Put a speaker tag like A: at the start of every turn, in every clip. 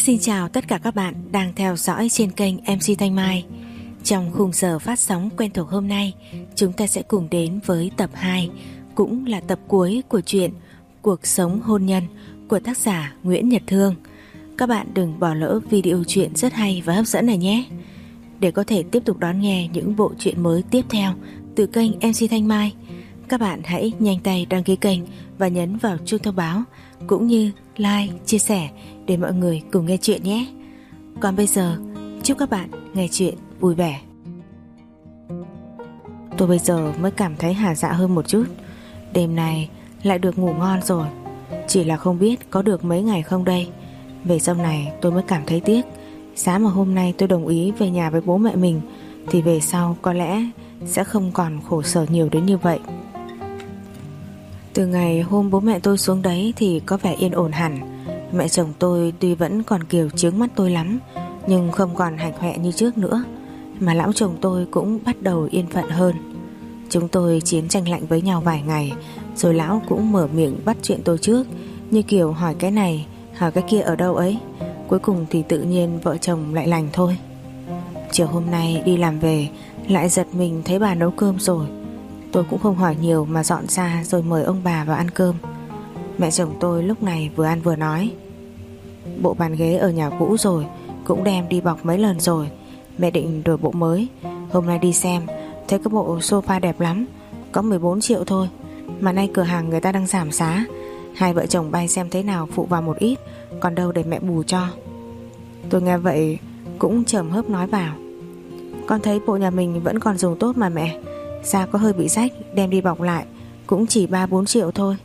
A: Xin chào tất cả các bạn đang theo dõi trên kênh MC Thanh Mai. Trong khung giờ phát sóng quen thuộc hôm nay, chúng ta sẽ cùng đến với tập 2, cũng là tập cuối của truyện Cuộc sống hôn nhân của tác giả Nguyễn Nhật Thương. Các bạn đừng bỏ lỡ video truyện rất hay và hấp dẫn này nhé. Để có thể tiếp tục đón nghe những bộ truyện mới tiếp theo từ kênh MC Thanh Mai, các bạn hãy nhanh tay đăng ký kênh và nhấn vào chuông thông báo, cũng như like, chia sẻ để mọi người cùng nghe chuyện nhé. Còn bây giờ, chúc các bạn nghe chuyện vui vẻ. Tôi bây giờ mới cảm thấy hả dạ hơn một chút. Đêm này lại được ngủ ngon rồi. Chỉ là không biết có được mấy ngày không đây. Về sau này tôi mới cảm thấy tiếc. Giá mà hôm nay tôi đồng ý về nhà với bố mẹ mình thì về sau có lẽ sẽ không còn khổ sở nhiều đến như vậy. Từ ngày hôm bố mẹ tôi xuống đấy thì có vẻ yên ổn hẳn. Mẹ chồng tôi tuy vẫn còn kiểu chướng mắt tôi lắm, nhưng không còn hạch hoẹ như trước nữa. Mà lão chồng tôi cũng bắt đầu yên phận hơn. Chúng tôi chiến tranh lạnh với nhau vài ngày, rồi lão cũng mở miệng bắt chuyện tôi trước, như kiểu hỏi cái này, hỏi cái kia ở đâu ấy. Cuối cùng thì tự nhiên vợ chồng lại lành thôi. Chiều hôm nay đi làm về, lại giật mình thấy bà nấu cơm rồi. Tôi cũng không hỏi nhiều mà dọn ra rồi mời ông bà vào ăn cơm. Mẹ chồng tôi lúc này vừa ăn vừa nói: bộ bàn ghế ở nhà cũ rồi, cũng đem đi bọc mấy lần rồi. Mẹ định đổi bộ mới. Hôm nay đi xem, thấy cái bộ sofa đẹp lắm, có 14 triệu thôi. Mà nay cửa hàng người ta đang giảm giá. Hai vợ chồng bay xem thế nào phụ vào một ít, còn đâu để mẹ bù cho. Tôi nghe vậy cũng chởm hớp nói vào: con thấy bộ nhà mình vẫn còn dùng tốt mà mẹ. Sao có hơi bị rách, đem đi bọc lại cũng chỉ 3-4 triệu thôi.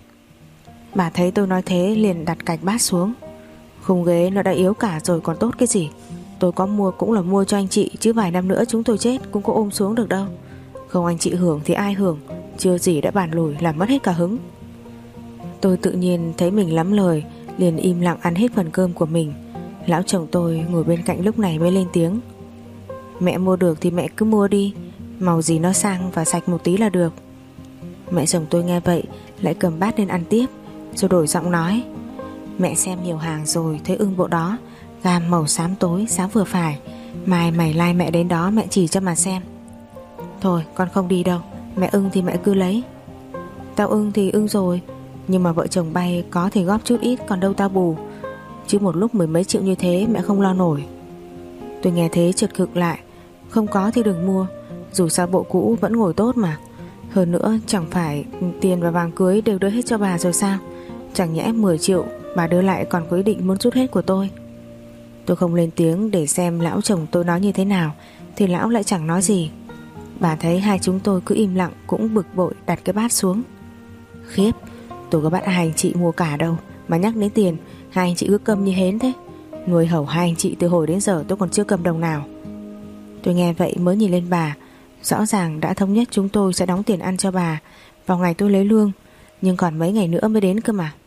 A: Bà thấy tôi nói thế liền đặt cạch bát xuống: khung ghế nó đã yếu cả rồi còn tốt cái gì. Tôi có mua cũng là mua cho anh chị, chứ vài năm nữa chúng tôi chết cũng có ôm xuống được đâu. Không anh chị hưởng thì ai hưởng, chưa gì đã bàn lùi làm mất hết cả hứng. Tôi tự nhiên thấy mình lắm lời, liền im lặng ăn hết phần cơm của mình. Lão chồng tôi ngồi bên cạnh lúc này mới lên tiếng: mẹ mua được thì mẹ cứ mua đi, màu gì nó sang và sạch một tí là được. Mẹ chồng tôi nghe vậy lại cầm bát lên ăn tiếp, rồi đổi giọng nói: mẹ xem nhiều hàng rồi, thấy ưng bộ đó, gam màu xám tối, giá vừa phải. Mai mày lai mẹ đến đó mẹ chỉ cho mà xem. Thôi con không đi đâu, mẹ ưng thì mẹ cứ lấy. Tao ưng thì ưng rồi, nhưng mà vợ chồng bay có thì góp chút ít, còn đâu tao bù. Chứ một lúc 10 mấy triệu như thế mẹ không lo nổi. Tôi nghe thế chợt khựng lại: không có thì đừng mua, dù sao bộ cũ vẫn ngồi tốt mà. Hơn nữa chẳng phải tiền và vàng cưới đều đưa hết cho bà rồi sao? Chẳng nhẽ 10 triệu bà đưa lại còn quyết định muốn rút hết của tôi. Tôi không lên tiếng để xem lão chồng tôi nói như thế nào, thì lão lại chẳng nói gì. Bà thấy hai chúng tôi cứ im lặng cũng bực bội đặt cái bát xuống. Khiếp, tôi có bắt hai anh chị mua cả đâu, mà nhắc đến tiền hai anh chị cứ câm như hến thế. Nuôi hầu hai anh chị từ hồi đến giờ tôi còn chưa cầm đồng nào. Tôi nghe vậy mới nhìn lên bà. Rõ ràng đã thống nhất chúng tôi sẽ đóng tiền ăn cho bà vào ngày tôi lấy lương, nhưng còn mấy ngày nữa mới đến cơ mà.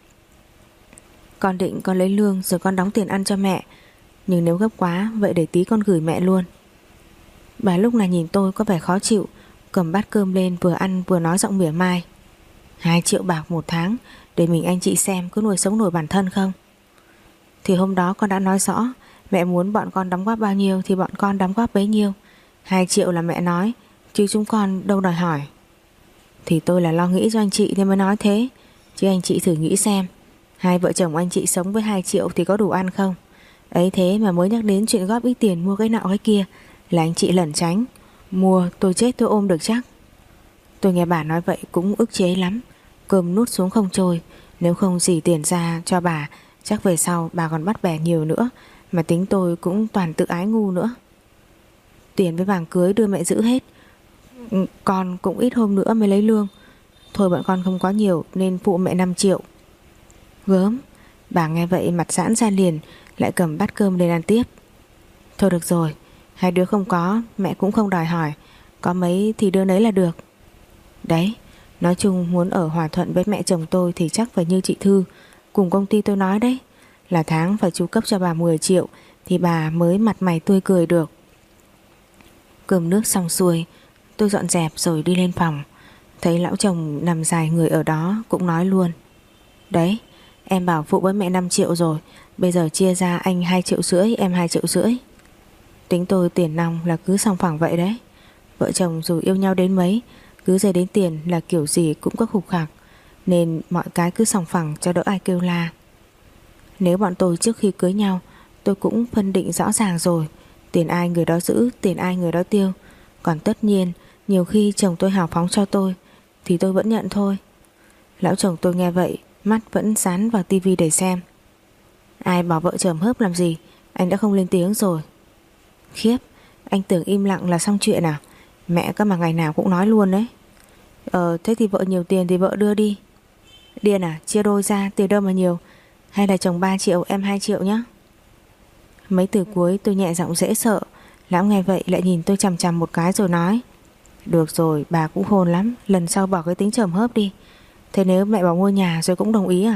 A: Con định con lấy lương rồi con đóng tiền ăn cho mẹ, nhưng nếu gấp quá vậy để tí con gửi mẹ luôn. Bà lúc này nhìn tôi có vẻ khó chịu, cầm bát cơm lên vừa ăn vừa nói giọng mỉa mai: 2 triệu bạc một tháng để mình anh chị xem có nuôi sống nổi bản thân không? Thì hôm đó con đã nói rõ, mẹ muốn bọn con đóng góp bao nhiêu thì bọn con đóng góp bấy nhiêu. 2 triệu là mẹ nói, chứ chúng con đâu đòi hỏi. Thì tôi là lo nghĩ cho anh chị nên mới nói thế, chứ anh chị thử nghĩ xem, hai vợ chồng anh chị sống với 2 triệu thì có đủ ăn không? Ấy thế mà mới nhắc đến chuyện góp ít tiền mua cái nọ cái kia là anh chị lẩn tránh. Mua tôi chết tôi ôm được chắc. Tôi nghe bà nói vậy cũng ức chế lắm. Cơm nuốt xuống không trôi. Nếu không dì tiền ra cho bà, chắc về sau bà còn bắt bẻ nhiều nữa. Mà tính tôi cũng toàn tự ái ngu nữa. Tiền với vàng cưới đưa mẹ giữ hết, con cũng ít hôm nữa mới lấy lương. Thôi bọn con không có nhiều nên phụ mẹ 5 triệu. Gớm. Bà nghe vậy mặt giãn ra liền, lại cầm bát cơm lên ăn tiếp. Thôi được rồi, hai đứa không có, mẹ cũng không đòi hỏi, có mấy thì đưa nấy là được. Đấy, nói chung muốn ở hòa thuận với mẹ chồng tôi thì chắc phải như chị Thư cùng công ty tôi nói đấy, là tháng phải chu cấp cho bà 10 triệu thì bà mới mặt mày tươi cười được. Cơm nước xong xuôi, tôi dọn dẹp rồi đi lên phòng. Thấy lão chồng nằm dài người ở đó cũng nói luôn: đấy, Em bảo phụ với mẹ 5 triệu rồi, bây giờ chia ra anh 2,5 triệu, em 2,5 triệu. Tính tôi tiền nong là cứ sòng phẳng vậy đấy. Vợ chồng dù yêu nhau đến mấy, cứ dây đến tiền là kiểu gì cũng có khục khặc, nên mọi cái cứ sòng phẳng cho đỡ ai kêu la. Nếu bọn tôi trước khi cưới nhau, tôi cũng phân định rõ ràng rồi, tiền ai người đó giữ, tiền ai người đó tiêu. Còn tất nhiên nhiều khi chồng tôi hào phóng cho tôi thì tôi vẫn nhận thôi. Lão chồng tôi nghe vậy, mắt vẫn dán vào tivi để xem. Ai bảo vợ chồng hớp làm gì, anh đã không lên tiếng rồi. Khiếp, anh tưởng im lặng là xong chuyện à? Mẹ cơ mà ngày nào cũng nói luôn đấy. Thế thì vợ nhiều tiền thì vợ đưa đi. Điên à, chia đôi ra tiền đâu mà nhiều. Hay là chồng 3 triệu em 2 triệu nhá. Mấy từ cuối tôi nhẹ giọng dễ sợ. Lão nghe vậy lại nhìn tôi chằm chằm một cái rồi nói: Được rồi, bà cũng khôn lắm, lần sau bỏ cái tính chồng hớp đi. Thế nếu mẹ bảo mua nhà rồi cũng đồng ý à?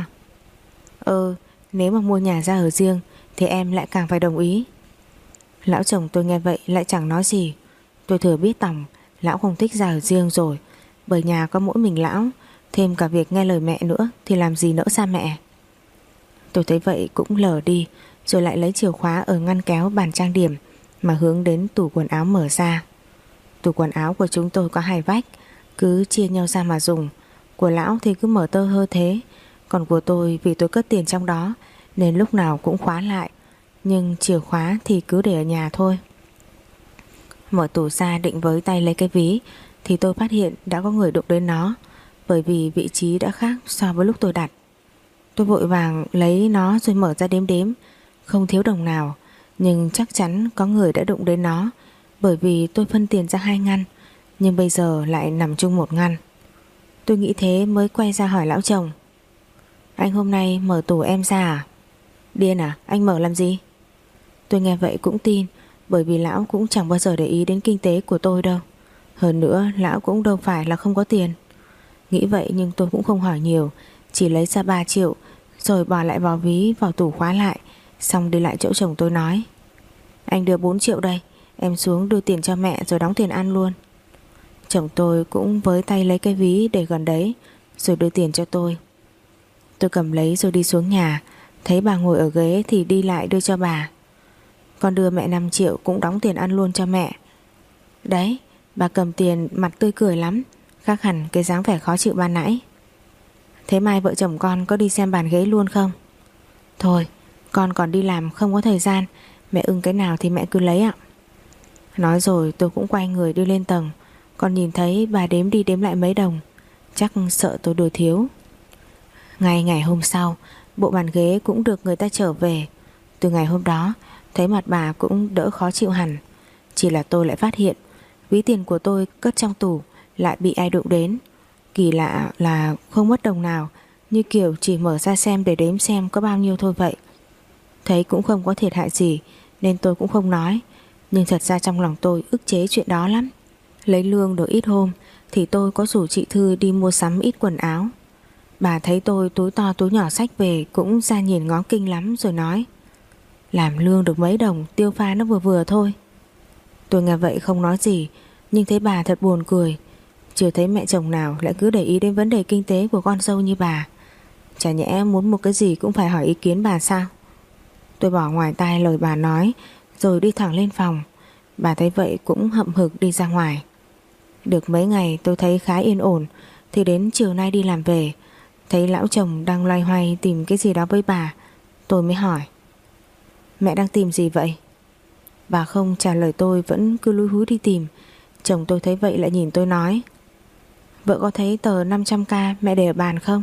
A: Nếu mà mua nhà ra ở riêng thì em lại càng phải đồng ý. Lão chồng tôi nghe vậy lại chẳng nói gì. Tôi thừa biết tỏng lão không thích ra ở riêng rồi, bởi nhà có mỗi mình lão, thêm cả việc nghe lời mẹ nữa thì làm gì nỡ xa mẹ. Tôi thấy vậy cũng lờ đi, rồi lại lấy chìa khóa ở ngăn kéo bàn trang điểm mà hướng đến tủ quần áo mở ra. Tủ quần áo của chúng tôi có 2 vách, cứ chia nhau ra mà dùng. Của lão thì cứ mở tơ hơ thế, còn của tôi vì tôi cất tiền trong đó nên lúc nào cũng khóa lại, nhưng chìa khóa thì cứ để ở nhà thôi. Mở tủ ra định với tay lấy cái ví thì tôi phát hiện đã có người đụng đến nó, bởi vì vị trí đã khác so với lúc tôi đặt. Tôi vội vàng lấy nó rồi mở ra đếm đếm, không thiếu đồng nào, nhưng chắc chắn có người đã đụng đến nó, bởi vì tôi phân tiền ra 2 ngăn, nhưng bây giờ lại nằm chung một ngăn. Tôi nghĩ thế mới quay ra hỏi lão chồng: Anh hôm nay mở tủ em ra à? Điên à, anh mở làm gì? Tôi nghe vậy cũng tin, bởi vì lão cũng chẳng bao giờ để ý đến kinh tế của tôi đâu. Hơn nữa lão cũng đâu phải là không có tiền. Nghĩ vậy nhưng tôi cũng không hỏi nhiều, chỉ lấy ra 3 triệu rồi bỏ lại vào ví, vào tủ khóa lại, xong đi lại chỗ chồng tôi nói: Anh đưa 4 triệu đây, em xuống đưa tiền cho mẹ rồi đóng tiền ăn luôn. Chồng tôi cũng với tay lấy cái ví để gần đấy rồi đưa tiền cho tôi. Tôi cầm lấy rồi đi xuống nhà, thấy bà ngồi ở ghế thì đi lại đưa cho bà. Con đưa mẹ 5 triệu cũng đóng tiền ăn luôn cho mẹ. Đấy, bà cầm tiền mặt tươi cười lắm, khác hẳn cái dáng vẻ khó chịu ban nãy. Thế mai vợ chồng con có đi xem bàn ghế luôn không? Thôi, con còn đi làm không có thời gian, mẹ ưng cái nào thì mẹ cứ lấy ạ. Nói rồi tôi cũng quay người đi lên tầng, còn nhìn thấy bà đếm đi đếm lại mấy đồng, chắc sợ tôi đồ thiếu. Ngày hôm sau, bộ bàn ghế cũng được người ta trở về. Từ ngày hôm đó thấy mặt bà cũng đỡ khó chịu hẳn. Chỉ là tôi lại phát hiện ví tiền của tôi cất trong tủ lại bị ai đụng đến. Kỳ lạ là không mất đồng nào, như kiểu chỉ mở ra xem để đếm xem có bao nhiêu thôi vậy. Thấy cũng không có thiệt hại gì nên tôi cũng không nói, nhưng thật ra trong lòng tôi ức chế chuyện đó lắm. Lấy lương được ít hôm thì tôi có rủ chị Thư đi mua sắm ít quần áo. Bà thấy tôi túi to túi nhỏ xách về cũng ra nhìn ngó kinh lắm rồi nói: Làm lương được mấy đồng, tiêu pha nó vừa vừa thôi. Tôi nghe vậy không nói gì, nhưng thấy bà thật buồn cười. Chưa thấy mẹ chồng nào lại cứ để ý đến vấn đề kinh tế của con dâu như bà. Chả nhẽ muốn một cái gì cũng phải hỏi ý kiến bà sao? Tôi bỏ ngoài tai lời bà nói rồi đi thẳng lên phòng. Bà thấy vậy cũng hậm hực đi ra ngoài. Được mấy ngày tôi thấy khá yên ổn, thì đến chiều nay đi làm về, thấy lão chồng đang loay hoay tìm cái gì đó với bà. Tôi mới hỏi: Mẹ đang tìm gì vậy? Bà không trả lời tôi, vẫn cứ lúi húi đi tìm. Chồng tôi thấy vậy lại nhìn tôi nói: Vợ có thấy tờ 500k mẹ để ở bàn không?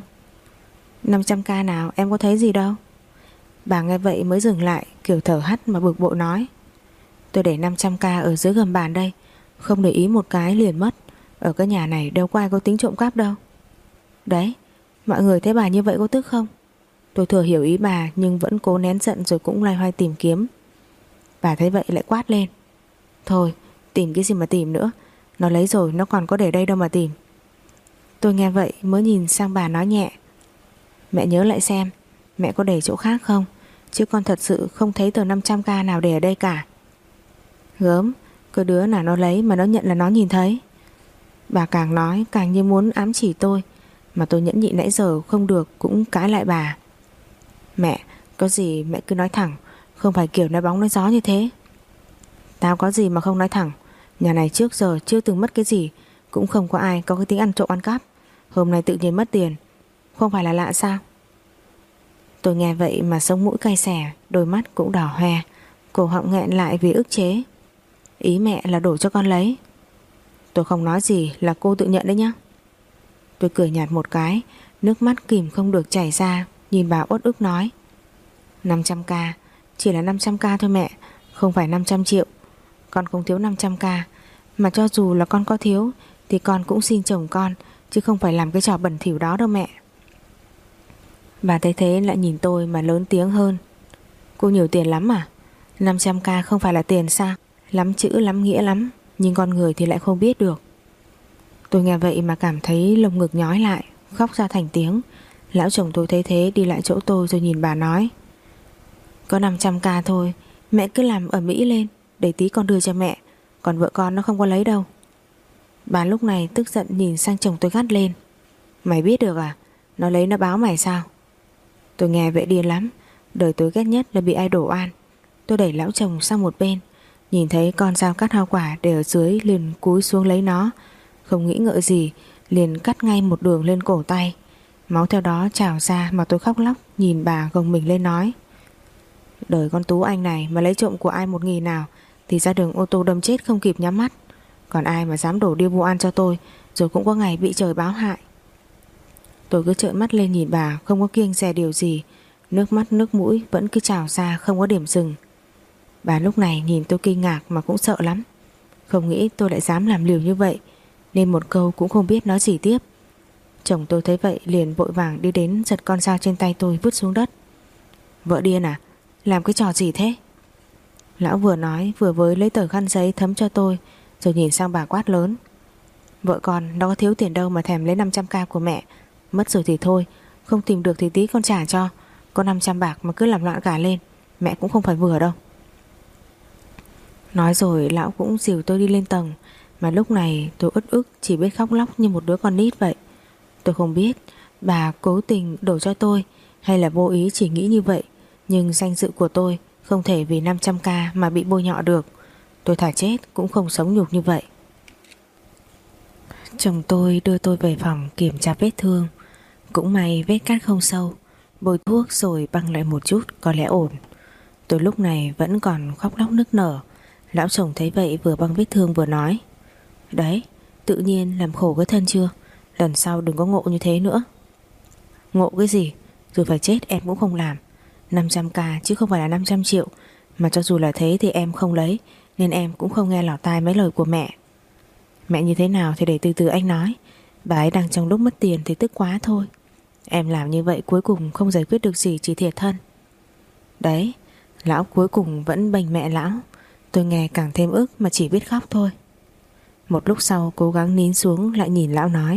A: 500k nào, em có thấy gì đâu. Bà nghe vậy mới dừng lại, kiểu thở hắt mà bực bội nói: Tôi để 500k ở dưới gầm bàn đây, không để ý một cái liền mất. Ở cái nhà này đâu có ai có tính trộm cắp đâu. Đấy, mọi người thấy bà như vậy có tức không? Tôi thừa hiểu ý bà nhưng vẫn cố nén giận rồi cũng loay hoay tìm kiếm. Bà thấy vậy lại quát lên: Thôi, tìm cái gì mà tìm nữa, nó lấy rồi nó còn có để đây đâu mà tìm. Tôi nghe vậy mới nhìn sang bà nói nhẹ: Mẹ nhớ lại xem, mẹ có để chỗ khác không? Chứ con thật sự không thấy tờ 500k nào để ở đây cả. Gớm, cái đứa nào nó lấy mà nó nhận là nó nhìn thấy. Bà càng nói càng như muốn ám chỉ tôi, mà tôi nhẫn nhịn nãy giờ không được cũng cãi lại bà. Mẹ, có gì mẹ cứ nói thẳng, không phải kiểu nói bóng nói gió như thế. Tao có gì mà không nói thẳng. Nhà này trước giờ chưa từng mất cái gì, cũng không có ai có cái tính ăn trộm ăn cắp. Hôm nay tự nhiên mất tiền, không phải là lạ sao? Tôi nghe vậy mà sống mũi cay xè, đôi mắt cũng đỏ hoe, cổ họng nghẹn lại vì ức chế. Ý mẹ là đổ cho con lấy. Tôi không nói gì, là cô tự nhận đấy nhá. Tôi cười nhạt một cái, nước mắt kìm không được chảy ra, nhìn bà uất ức nói: 500k, chỉ là 500k thôi mẹ, không phải 500 triệu. Con không thiếu 500k, mà cho dù là con có thiếu thì con cũng xin chồng con, chứ không phải làm cái trò bẩn thỉu đó đâu mẹ. Bà thấy thế lại nhìn tôi mà lớn tiếng hơn: Cô nhiều tiền lắm à? 500k không phải là tiền sao? Lắm chữ lắm nghĩa lắm, nhưng con người thì lại không biết được. Tôi nghe vậy mà cảm thấy lồng ngực nhói lại, khóc ra thành tiếng. Lão chồng tôi thấy thế đi lại chỗ tôi rồi nhìn bà nói: Có 500k thôi, mẹ cứ làm ầm ĩ lên, để tí con đưa cho mẹ, còn vợ con nó không có lấy đâu. Bà lúc này tức giận nhìn sang chồng tôi gắt lên: Mày biết được à? Nó lấy nó báo mày sao? Tôi nghe vậy điên lắm, đời tôi ghét nhất là bị ai đổ oan. Tôi đẩy lão chồng sang một bên, nhìn thấy con dao cắt hoa quả để ở dưới liền cúi xuống lấy nó, không nghĩ ngợi gì liền cắt ngay một đường lên cổ tay. Máu theo đó trào ra mà tôi khóc lóc nhìn bà gồng mình lên nói: Đời con Tú Anh này mà lấy trộm của ai 1.000 nào thì ra đường ô tô đâm chết không kịp nhắm mắt. Còn ai mà dám đổ điêu vụ ăn cho tôi, rồi cũng có ngày bị trời báo hại. Tôi cứ trợn mắt lên nhìn bà, không có kiêng dè điều gì, nước mắt nước mũi vẫn cứ trào ra không có điểm dừng. Bà lúc này nhìn tôi kinh ngạc mà cũng sợ lắm, không nghĩ tôi lại dám làm liều như vậy, nên một câu cũng không biết nói gì tiếp. Chồng tôi thấy vậy liền vội vàng đi đến giật con dao trên tay tôi vứt xuống đất. Vợ điên à? Làm cái trò gì thế? Lão vừa nói vừa với lấy tờ khăn giấy thấm cho tôi, rồi nhìn sang bà quát lớn: Vợ con nó có thiếu tiền đâu mà thèm lấy 500k của mẹ. Mất rồi thì thôi, không tìm được thì tí con trả cho. Có 500 bạc mà cứ làm loạn cả lên, mẹ cũng không phải vừa đâu. Nói rồi lão cũng dìu tôi đi lên tầng, mà lúc này tôi uất ức chỉ biết khóc lóc như một đứa con nít vậy. Tôi không biết bà cố tình đổ cho tôi hay là vô ý chỉ nghĩ như vậy, nhưng danh dự của tôi không thể vì 500k mà bị bôi nhọ được. Tôi thà chết cũng không sống nhục như vậy. Chồng tôi đưa tôi về phòng kiểm tra vết thương. Cũng may vết cắt không sâu, bôi thuốc rồi băng lại một chút có lẽ ổn. Tôi lúc này vẫn còn khóc lóc nức nở. Lão chồng thấy vậy vừa băng vết thương vừa nói: Đấy, tự nhiên làm khổ cái thân chưa? Lần sau đừng có ngộ như thế nữa. Ngộ cái gì? Dù phải chết em cũng không làm. 500k chứ không phải là 500 triệu. Mà cho dù là thế thì em không lấy, nên em cũng không nghe lọt tai mấy lời của mẹ. Mẹ như thế nào thì để từ từ anh nói. Bà ấy đang trong lúc mất tiền thì tức quá thôi. Em làm như vậy cuối cùng không giải quyết được gì, chỉ thiệt thân. Đấy, lão cuối cùng vẫn bênh mẹ lão. Tôi nghe càng thêm ức mà chỉ biết khóc thôi. Một lúc sau cố gắng nín xuống lại nhìn lão nói: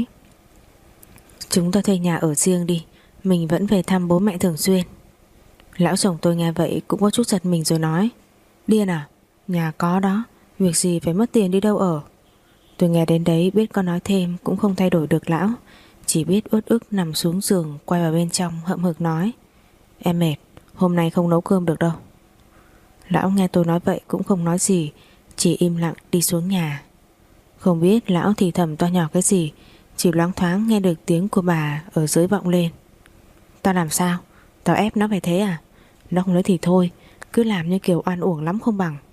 A: Chúng ta thuê nhà ở riêng đi, mình vẫn về thăm bố mẹ thường xuyên. Lão chồng tôi nghe vậy cũng có chút giật mình rồi nói: Điên à? Nhà có đó, việc gì phải mất tiền đi đâu ở. Tôi nghe đến đấy biết có nói thêm cũng không thay đổi được lão, chỉ biết uất ức nằm xuống giường quay vào bên trong hậm hực nói: Em mệt, hôm nay không nấu cơm được đâu. Lão nghe tôi nói vậy cũng không nói gì, chỉ im lặng đi xuống nhà. Không biết lão thì thầm to nhỏ cái gì, chỉ loáng thoáng nghe được tiếng của bà ở dưới vọng lên: Tao làm sao? Tao ép nó phải thế à? Nó không lấy thì thôi, cứ làm như kiểu oan uổng lắm không bằng.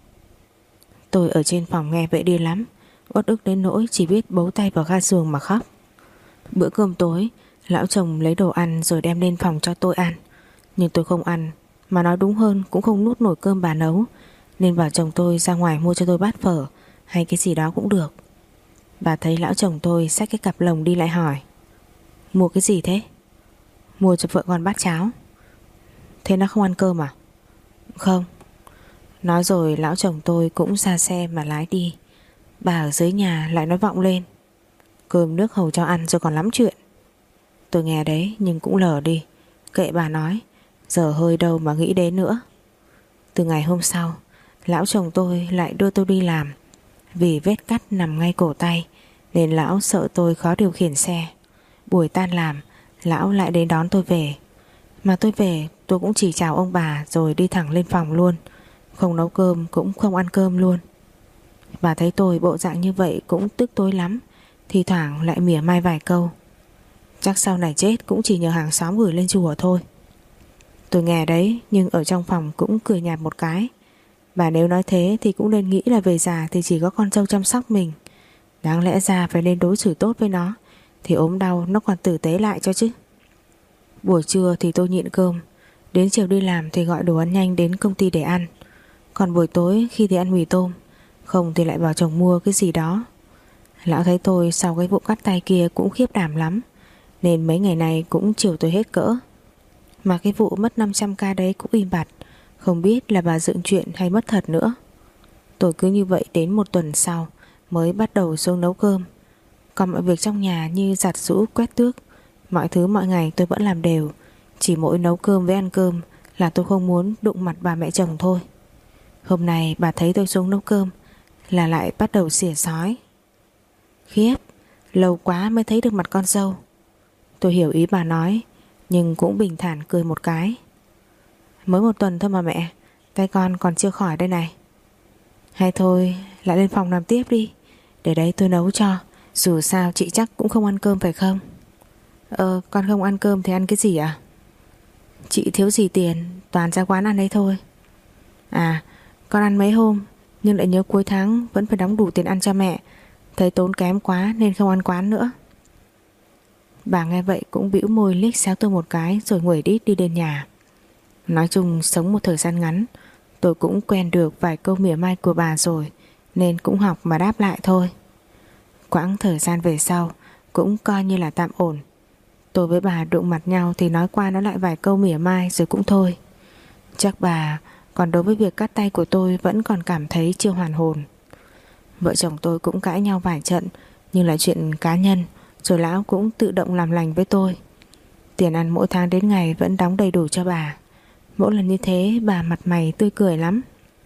A: Tôi ở trên phòng nghe vậy điên lắm, uất ức đến nỗi chỉ biết bấu tay vào ga giường mà khóc. Bữa cơm tối, lão chồng lấy đồ ăn rồi đem lên phòng cho tôi ăn. Nhưng tôi không ăn, mà nói đúng hơn cũng không nuốt nổi cơm bà nấu, nên bảo chồng tôi ra ngoài mua cho tôi bát phở hay cái gì đó cũng được. Bà thấy lão chồng tôi xách cái cặp lồng đi lại hỏi: Mua cái gì thế? Mua cho vợ con bát cháo. Thế nó không ăn cơm à? Không. Nói rồi lão chồng tôi cũng ra xe mà lái đi. Bà ở dưới nhà lại nói vọng lên: Cơm nước hầu cho ăn rồi còn lắm chuyện. Tôi nghe đấy nhưng cũng lờ đi, kệ bà nói, giờ hơi đâu mà nghĩ đến nữa. Từ ngày hôm sau, lão chồng tôi lại đưa tôi đi làm. Vì vết cắt nằm ngay cổ tay nên lão sợ tôi khó điều khiển xe. Buổi tan làm, lão lại đến đón tôi về. Mà tôi về tôi cũng chỉ chào ông bà rồi đi thẳng lên phòng luôn, không nấu cơm cũng không ăn cơm luôn. Bà thấy tôi bộ dạng như vậy cũng tức tối lắm, thì thoảng lại mỉa mai vài câu. Chắc sau này chết cũng chỉ nhờ hàng xóm gửi lên chùa thôi. Tôi nghe đấy, nhưng ở trong phòng cũng cười nhạt một cái. Bà nếu nói thế thì cũng nên nghĩ là về già thì chỉ có con dâu chăm sóc mình. Đáng lẽ ra phải nên đối xử tốt với nó, thì ốm đau nó còn tử tế lại cho chứ. Buổi trưa thì tôi nhịn cơm, đến chiều đi làm thì gọi đồ ăn nhanh đến công ty để ăn. Còn buổi tối khi thì ăn mì tôm, không thì lại bảo chồng mua cái gì đó. Lão thấy tôi sau cái vụ cắt tay kia cũng khiếp đảm lắm, nên mấy ngày này cũng chiều tôi hết cỡ. Mà cái vụ mất 500k đấy cũng im bặt, không biết là bà dựng chuyện hay mất thật nữa. Tôi cứ như vậy đến một tuần sau mới bắt đầu xuống nấu cơm. Còn mọi việc trong nhà như giặt giũ, quét tước, mọi thứ mọi ngày tôi vẫn làm đều. Chỉ mỗi nấu cơm với ăn cơm là tôi không muốn đụng mặt bà mẹ chồng thôi. Hôm nay bà thấy tôi xuống nấu cơm là lại bắt đầu xỉa xói. Khiếp, lâu quá mới thấy được mặt con dâu. Tôi hiểu ý bà nói, nhưng cũng bình thản cười một cái. Mới một tuần thôi mà mẹ, tay con còn chưa khỏi đây này. Hay thôi lại lên phòng làm tiếp đi, để đấy tôi nấu cho. Dù sao chị chắc cũng không ăn cơm phải không? Con không ăn cơm thì ăn cái gì ạ? Chị thiếu gì tiền, toàn ra quán ăn đấy thôi. À, con ăn mấy hôm, nhưng lại nhớ cuối tháng vẫn phải đóng đủ tiền ăn cho mẹ, thấy tốn kém quá nên không ăn quán nữa. Bà nghe vậy cũng bĩu môi liếc xéo tôi một cái rồi nguẩy đít đi lên nhà. Nói chung sống một thời gian ngắn, tôi cũng quen được vài câu mỉa mai của bà rồi, nên cũng học mà đáp lại thôi. Quãng thời gian về sau cũng coi như là tạm ổn. Tôi với bà đụng mặt nhau thì nói qua nói lại vài câu mỉa mai rồi cũng thôi. Chắc bà còn đối với việc cắt tay của tôi vẫn còn cảm thấy chưa hoàn hồn. Vợ chồng tôi cũng cãi nhau vài trận, nhưng là chuyện cá nhân, rồi lão cũng tự động làm lành với tôi. Tiền ăn mỗi tháng đến ngày vẫn đóng đầy đủ cho bà. Mỗi lần như thế bà mặt mày tươi cười lắm.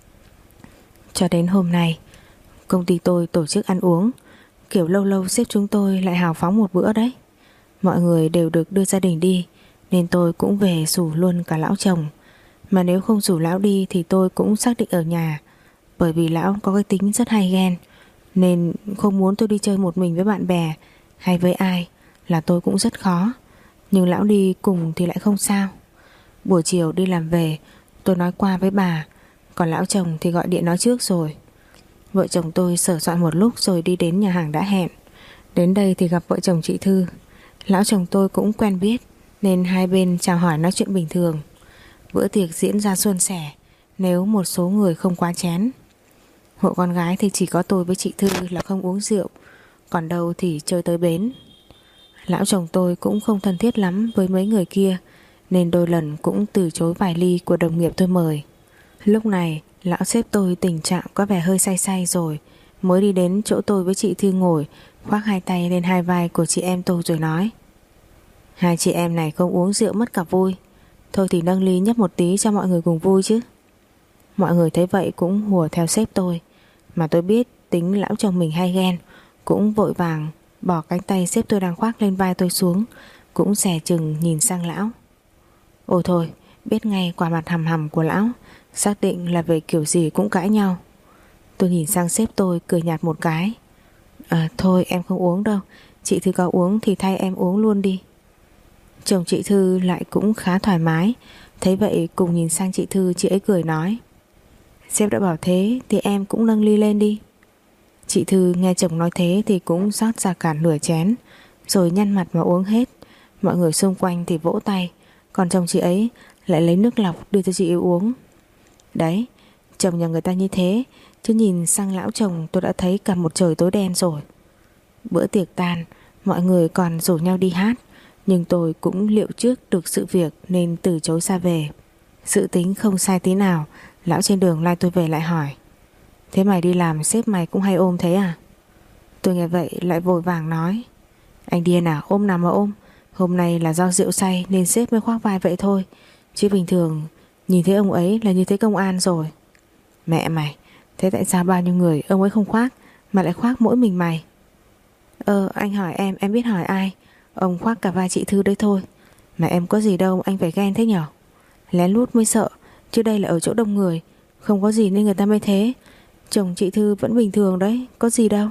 A: Cho đến hôm nay, công ty tôi tổ chức ăn uống, kiểu lâu lâu sếp chúng tôi lại hào phóng một bữa đấy. Mọi người đều được đưa gia đình đi, nên tôi cũng về rủ luôn cả lão chồng. Mà nếu không rủ lão đi thì tôi cũng xác định ở nhà, bởi vì lão có cái tính rất hay ghen, nên không muốn tôi đi chơi một mình với bạn bè hay với ai là tôi cũng rất khó. Nhưng lão đi cùng thì lại không sao. Buổi chiều đi làm về tôi nói qua với bà, còn lão chồng thì gọi điện nói trước rồi. Vợ chồng tôi sửa soạn một lúc rồi đi đến nhà hàng đã hẹn. Đến đây thì gặp vợ chồng chị Thư. Lão chồng tôi cũng quen biết, nên hai bên chào hỏi nói chuyện bình thường. Bữa tiệc diễn ra suôn sẻ, nếu một số người không quá chén. Hộ con gái thì chỉ có tôi với chị Thư là không uống rượu, còn đâu thì chơi tới bến. Lão chồng tôi cũng không thân thiết lắm với mấy người kia, nên đôi lần cũng từ chối vài ly của đồng nghiệp tôi mời. Lúc này lão sếp tôi tình trạng có vẻ hơi say say rồi, mới đi đến chỗ tôi với chị Thư ngồi, khoác hai tay lên hai vai của chị em tôi rồi nói: Hai chị em này không uống rượu mất cả vui, thôi thì nâng ly nhấp một tí cho mọi người cùng vui chứ. Mọi người thấy vậy cũng hùa theo sếp tôi, mà tôi biết tính lão chồng mình hay ghen, cũng vội vàng bỏ cánh tay sếp tôi đang khoác lên vai tôi xuống, cũng dè chừng nhìn sang lão. Ôi thôi, biết ngay quả mặt hầm hầm của lão, xác định là về kiểu gì cũng cãi nhau. Tôi nhìn sang sếp tôi cười nhạt một cái. Thôi em không uống đâu, chị Thư có uống thì thay em uống luôn đi. Chồng chị Thư lại cũng khá thoải mái, thấy vậy cùng nhìn sang chị Thư, chị ấy cười nói: Sếp đã bảo thế thì em cũng nâng ly lên đi. Chị Thư nghe chồng nói thế thì cũng rót ra cả nửa chén, rồi nhăn mặt mà uống hết. Mọi người xung quanh thì vỗ tay, còn chồng chị ấy lại lấy nước lọc đưa cho chị ấy uống. Đấy, chồng nhà người ta như thế, chứ nhìn sang lão chồng tôi đã thấy cả một trời tối đen rồi. Bữa tiệc tan, mọi người còn rủ nhau đi hát, nhưng tôi cũng liệu trước được sự việc nên từ chối ra về. Sự tính không sai tí nào. Lão trên đường lai tôi về lại hỏi: Thế mày đi làm sếp mày cũng hay ôm thế à? Tôi nghe vậy lại vội vàng nói: Anh điên à, ôm nào mà ôm, hôm nay là do rượu say nên sếp mới khoác vai vậy thôi, chứ bình thường nhìn thấy ông ấy là như thấy công an rồi. Mẹ mày, thế tại sao bao nhiêu người ông ấy không khoác mà lại khoác mỗi mình mày? Anh hỏi em biết hỏi ai? Ông khoác cả vai chị Thư đấy thôi. Mà em có gì đâu anh phải ghen thế nhở? Lén lút mới sợ, chứ đây là ở chỗ đông người, không có gì nên người ta mới thế. Chồng chị Thư vẫn bình thường đấy, có gì đâu.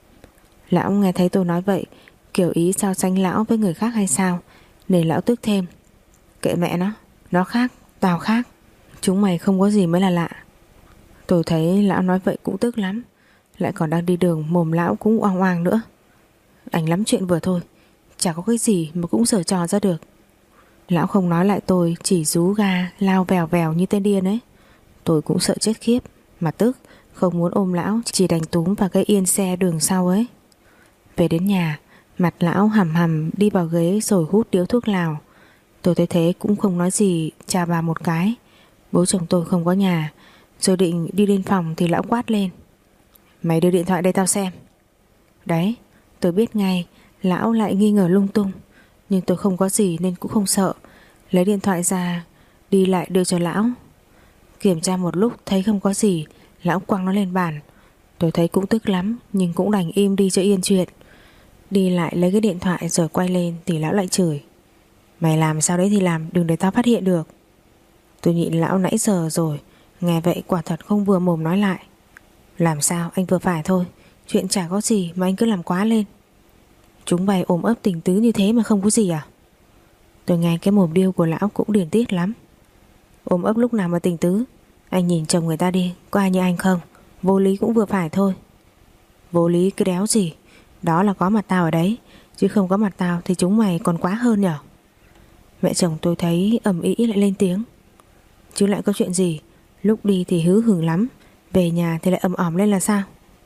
A: Lão nghe thấy tôi nói vậy, kiểu ý so sánh lão với người khác hay sao, nên lão tức thêm. Kệ mẹ nó khác, tao khác, chúng mày không có gì mới là lạ. Tôi thấy lão nói vậy cũng tức lắm, lại còn đang đi đường mồm lão cũng oang oang nữa. Anh lắm chuyện vừa thôi, chả có cái gì mà cũng giở trò ra được. Lão không nói lại tôi, chỉ rú ga lao vèo vèo như tên điên ấy. Tôi cũng sợ chết khiếp, mà tức, không muốn ôm lão, chỉ đành túm vào cái yên xe đường sau ấy. Về đến nhà, mặt lão hầm hầm đi vào ghế rồi hút điếu thuốc lào. Tôi thấy thế cũng không nói gì, chà vào một cái. Bố chồng tôi không có nhà, rồi định đi lên phòng thì lão quát lên. Mày đưa điện thoại đây tao xem. Đấy, tôi biết ngay lão lại nghi ngờ lung tung, nhưng tôi không có gì nên cũng không sợ. Lấy điện thoại ra, đi lại đưa cho lão. Kiểm tra một lúc thấy không có gì, lão quăng nó lên bàn. Tôi thấy cũng tức lắm, nhưng cũng đành im đi cho yên chuyện. Đi lại lấy cái điện thoại rồi quay lên thì lão lại chửi. Mày làm sao đấy thì làm, đừng để tao phát hiện được. Tôi nhịn lão nãy giờ rồi, nghe vậy quả thật không vừa mồm nói lại. Làm sao, anh vừa phải thôi, chuyện chả có gì mà anh cứ làm quá lên. Chúng bày ôm ấp tình tứ như thế mà không có gì à? Tôi nghe cái mồm điêu của lão cũng điển tiết lắm. Ôm ấp lúc nào mà tình tứ? Anh nhìn chồng người ta đi, có ai như anh không? Vô lý cũng vừa phải thôi. Vô lý cái đéo gì, đó là có mặt tao ở đấy, chứ không có mặt tao thì chúng mày còn quá hơn nhở. Mẹ chồng tôi thấy ầm ĩ lại lên tiếng. Chứ lại có chuyện gì? Lúc đi thì hứ hửng lắm, về nhà thì lại ầm ỏm lên là sao?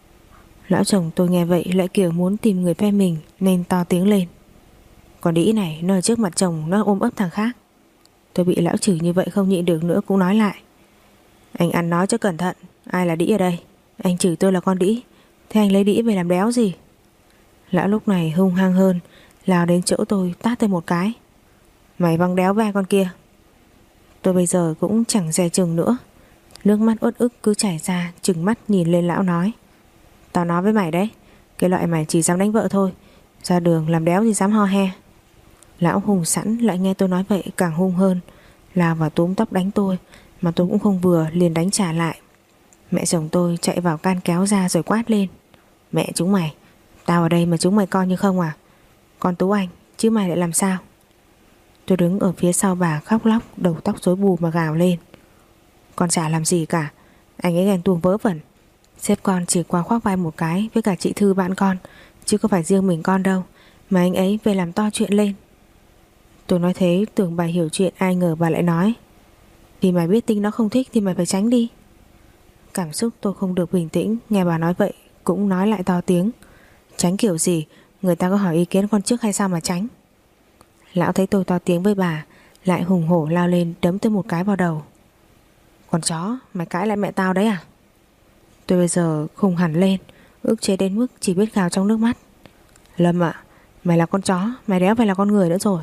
A: Lão chồng tôi nghe vậy lại kiểu muốn tìm người phe mình nên to tiếng lên. Còn đĩ này nó ở trước mặt chồng nó ôm ấp thằng khác. Tôi bị lão chửi như vậy không nhịn được nữa cũng nói lại. Anh ăn nói cho cẩn thận, ai là đĩ ở đây? Anh chửi tôi là con đĩ, thế anh lấy đĩ về làm đéo gì? Lão lúc này hung hăng hơn, lao đến chỗ tôi tát tôi một cái. Mày văng đéo vai con kia. Tôi bây giờ cũng chẳng dè chừng nữa, nước mắt uất ức cứ chảy ra, trừng mắt nhìn lên lão nói. Tao nói với mày đấy, cái loại mày chỉ dám đánh vợ thôi, ra đường làm đéo gì dám ho he. Lão hùng sẵn lại nghe tôi nói vậy càng hung hơn, lao vào túm tóc đánh tôi, mà tôi cũng không vừa liền đánh trả lại. Mẹ chồng tôi chạy vào can kéo ra rồi quát lên. Mẹ chúng mày, tao ở đây mà chúng mày coi như không à? Con Tú Anh, chứ mày lại làm sao? Tôi đứng ở phía sau bà khóc lóc, đầu tóc rối bù mà gào lên. Con chả làm gì cả, anh ấy ghen tuông vớ vẩn. Sếp con chỉ qua khoác vai một cái với cả chị Thư bạn con, chứ có phải riêng mình con đâu, mà anh ấy về làm to chuyện lên. Tôi nói thế tưởng bà hiểu chuyện, ai ngờ bà lại nói. Vì mày biết tính nó không thích thì mày phải tránh đi. Cảm xúc tôi không được bình tĩnh, nghe bà nói vậy cũng nói lại to tiếng. Tránh kiểu gì, người ta có hỏi ý kiến con trước hay sao mà tránh? Lão thấy tôi to tiếng với bà, lại hùng hổ lao lên đấm tôi một cái vào đầu. Con chó, mày cãi lại mẹ tao đấy à? Tôi bây giờ khùng hẳn lên, ức chế đến mức chỉ biết gào trong nước mắt. Lâm ạ, mày là con chó, mày đéo phải là con người nữa rồi.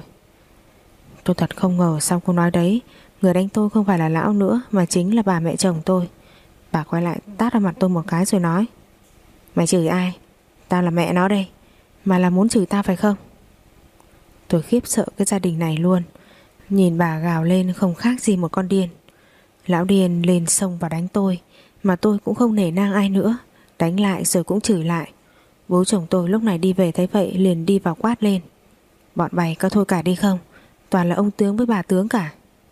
A: Tôi thật không ngờ sau câu nói đấy, người đánh tôi không phải là lão nữa mà chính là bà mẹ chồng tôi. Bà quay lại tát vào mặt tôi một cái rồi nói. Mày chửi ai? Tao là mẹ nó đây, mà là muốn chửi tao phải không? Tôi khiếp sợ cái gia đình này luôn. Nhìn bà gào lên không khác gì một con điên. Lão điên lên xông vào đánh tôi, mà tôi cũng không nể nang ai nữa, đánh lại rồi cũng chửi lại. Bố chồng tôi lúc này đi về thấy vậy liền đi vào quát lên. Bọn bày có thôi cả đi không? Toàn là ông tướng với bà tướng cả.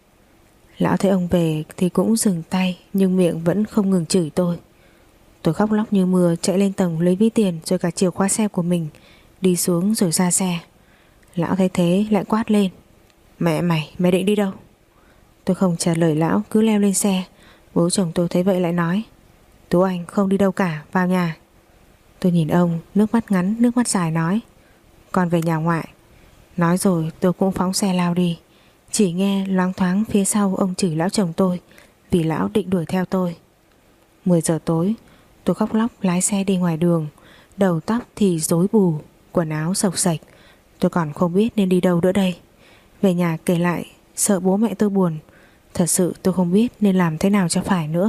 A: Lão thấy ông về thì cũng dừng tay, nhưng miệng vẫn không ngừng chửi tôi. Tôi khóc lóc như mưa chạy lên tầng lấy ví tiền rồi cả chìa khóa xe của mình, đi xuống rồi ra xe. Lão thấy thế lại quát lên. Mẹ mày định đi đâu? Tôi không trả lời lão, cứ leo lên xe. Bố chồng tôi thấy vậy lại nói. Tú Anh không đi đâu cả, vào nhà. Tôi nhìn ông, nước mắt ngắn nước mắt dài nói. Con về nhà ngoại. Nói rồi tôi cũng phóng xe lao đi. Chỉ nghe loáng thoáng phía sau ông chửi lão chồng tôi, vì lão định đuổi theo tôi. 10 giờ tối, tôi khóc lóc lái xe đi ngoài đường. Đầu tóc thì rối bù, quần áo xộc xệch. Tôi còn không biết nên đi đâu nữa đây. Về nhà kể lại, sợ bố mẹ tôi buồn. Thật sự tôi không biết nên làm thế nào cho phải nữa.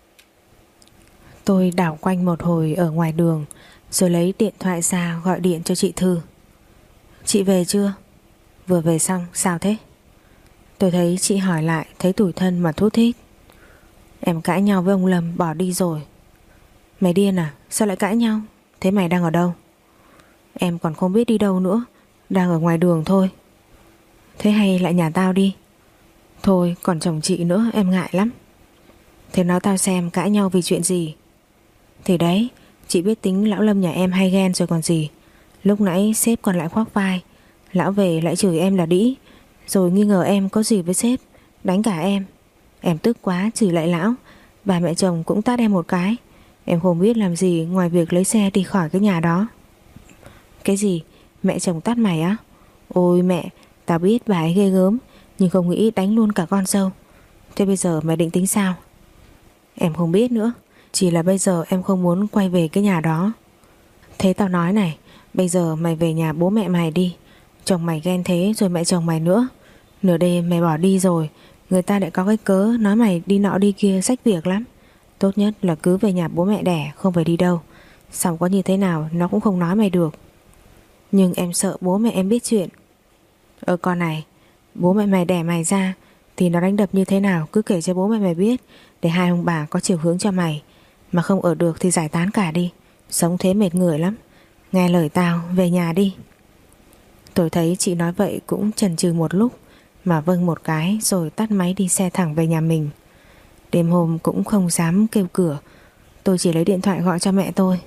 A: Tôi đảo quanh một hồi ở ngoài đường, rồi lấy điện thoại ra gọi điện cho chị Thư. Chị về chưa? Vừa về xong sao thế? Tôi thấy chị hỏi lại thấy tủi thân mà thút thít. Em cãi nhau với ông Lâm bỏ đi rồi. Mày điên à? Sao lại cãi nhau? Thế mày đang ở đâu? Em còn không biết đi đâu nữa, đang ở ngoài đường thôi. Thế hay lại nhà tao đi. Thôi còn chồng chị nữa em ngại lắm. Thế nói tao xem cãi nhau vì chuyện gì. Thì đấy, chị biết tính lão Lâm nhà em hay ghen rồi còn gì. Lúc nãy sếp còn lại khoác vai, lão về lại chửi em là đĩ, rồi nghi ngờ em có gì với sếp, đánh cả em. Em tức quá chửi lại lão. Bà mẹ chồng cũng tát em một cái. Em không biết làm gì ngoài việc lấy xe đi khỏi cái nhà đó. Cái gì? Mẹ chồng tát mày á? Ôi mẹ, tao biết bà ấy ghê gớm, nhưng không nghĩ đánh luôn cả con dâu. Thế bây giờ mày định tính sao? Em không biết nữa, chỉ là bây giờ em không muốn quay về cái nhà đó. Thế tao nói này, bây giờ mày về nhà bố mẹ mày đi. Chồng mày ghen thế rồi mẹ chồng mày nữa. Nửa đêm mày bỏ đi rồi, người ta lại có cái cớ nói mày đi nọ đi kia xách việc lắm. Tốt nhất là cứ về nhà bố mẹ đẻ, không phải đi đâu. Xong có như thế nào nó cũng không nói mày được. Nhưng em sợ bố mẹ em biết chuyện. Con này, bố mẹ mày đẻ mày ra thì nó đánh đập như thế nào cứ kể cho bố mẹ mày biết, để hai ông bà có chiều hướng cho mày. Mà không ở được thì giải tán cả đi, sống thế mệt người lắm. Nghe lời tao, về nhà đi. Tôi thấy chị nói vậy cũng chần chừ một lúc, mà vâng một cái rồi tắt máy đi xe thẳng về nhà mình. Đêm hôm cũng không dám kêu cửa, tôi chỉ lấy điện thoại gọi cho mẹ tôi.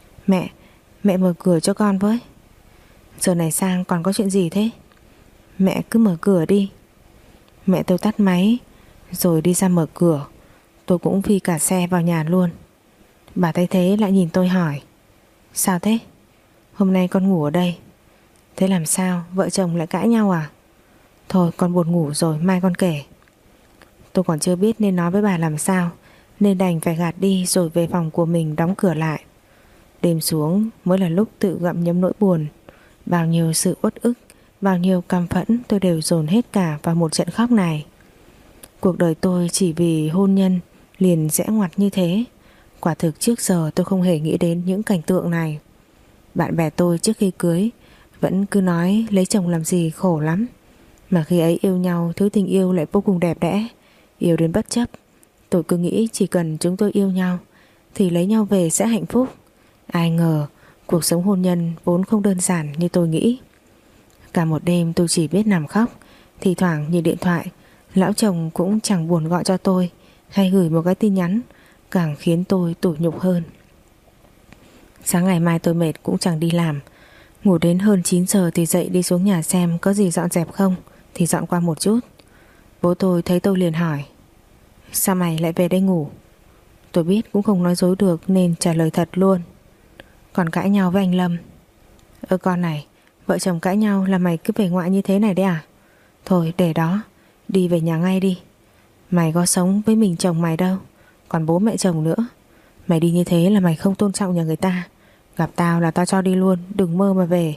A: Mẹ mở cửa cho con với. Giờ này sang còn có chuyện gì thế? Mẹ cứ mở cửa đi. Mẹ tôi tắt máy rồi đi ra mở cửa. Tôi cũng phi cả xe vào nhà luôn. Bà thấy thế lại nhìn tôi hỏi: Sao thế? Hôm nay con ngủ ở đây. Thế làm sao, vợ chồng lại cãi nhau à? Thôi con buồn ngủ rồi, mai con kể. Tôi còn chưa biết nên nói với bà làm sao, nên đành phải gạt đi rồi về phòng của mình đóng cửa lại. Đêm xuống mới là lúc tự gặm nhấm nỗi buồn. Bao nhiêu sự uất ức, bao nhiêu căm phẫn tôi đều dồn hết cả vào một trận khóc này. Cuộc đời tôi chỉ vì hôn nhân liền rẽ ngoặt như thế. Quả thực trước giờ tôi không hề nghĩ đến những cảnh tượng này. Bạn bè tôi trước khi cưới vẫn cứ nói lấy chồng làm gì khổ lắm, mà khi ấy yêu nhau thứ tình yêu lại vô cùng đẹp đẽ, yêu đến bất chấp. Tôi cứ nghĩ chỉ cần chúng tôi yêu nhau thì lấy nhau về sẽ hạnh phúc. Ai ngờ cuộc sống hôn nhân vốn không đơn giản như tôi nghĩ. Cả một đêm tôi chỉ biết nằm khóc, thì thoảng nhìn điện thoại, lão chồng cũng chẳng buồn gọi cho tôi hay gửi một cái tin nhắn, càng khiến tôi tủi nhục hơn. Sáng ngày mai tôi mệt cũng chẳng đi làm, ngủ đến hơn 9 giờ thì dậy đi xuống nhà xem có gì dọn dẹp không thì dọn qua một chút. Bố tôi thấy tôi liền hỏi: Sao mày lại về đây ngủ? Tôi biết cũng không nói dối được nên trả lời thật luôn: Còn cãi nhau với anh Lâm. Con này, vợ chồng cãi nhau là mày cứ về ngoại như thế này đấy à? Thôi để đó, đi về nhà ngay đi. Mày có sống với mình chồng mày đâu, còn bố mẹ chồng nữa. Mày đi như thế là mày không tôn trọng nhà người ta. Gặp tao là tao cho đi luôn, đừng mơ mà về.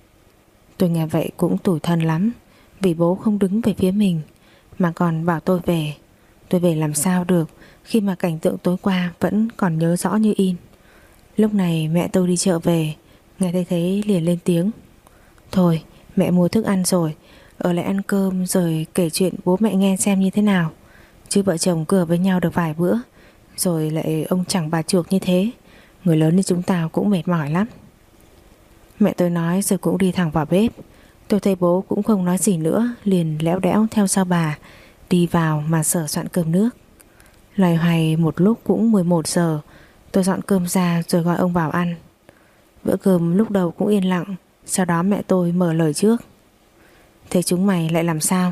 A: Tôi nghe vậy cũng tủi thân lắm, vì bố không đứng về phía mình mà còn bảo tôi về. Tôi về làm sao được khi mà cảnh tượng tối qua vẫn còn nhớ rõ như in. Lúc này mẹ tôi đi chợ về, nghe thấy thế liền lên tiếng: Thôi mẹ mua thức ăn rồi, ở lại ăn cơm rồi kể chuyện bố mẹ nghe xem như thế nào. Chứ vợ chồng cứ ở với nhau được vài bữa rồi lại ông chẳng bà chuộc như thế, người lớn như chúng ta cũng mệt mỏi lắm. Mẹ tôi nói rồi cũng đi thẳng vào bếp. Tôi thấy bố cũng không nói gì nữa, liền léo đẽo theo sau bà đi vào mà sửa soạn cơm nước. Loay hoay một lúc cũng 11 giờ, tôi dọn cơm ra rồi gọi ông vào ăn. Bữa cơm lúc đầu cũng yên lặng, sau đó mẹ tôi mở lời trước: Thế chúng mày lại làm sao?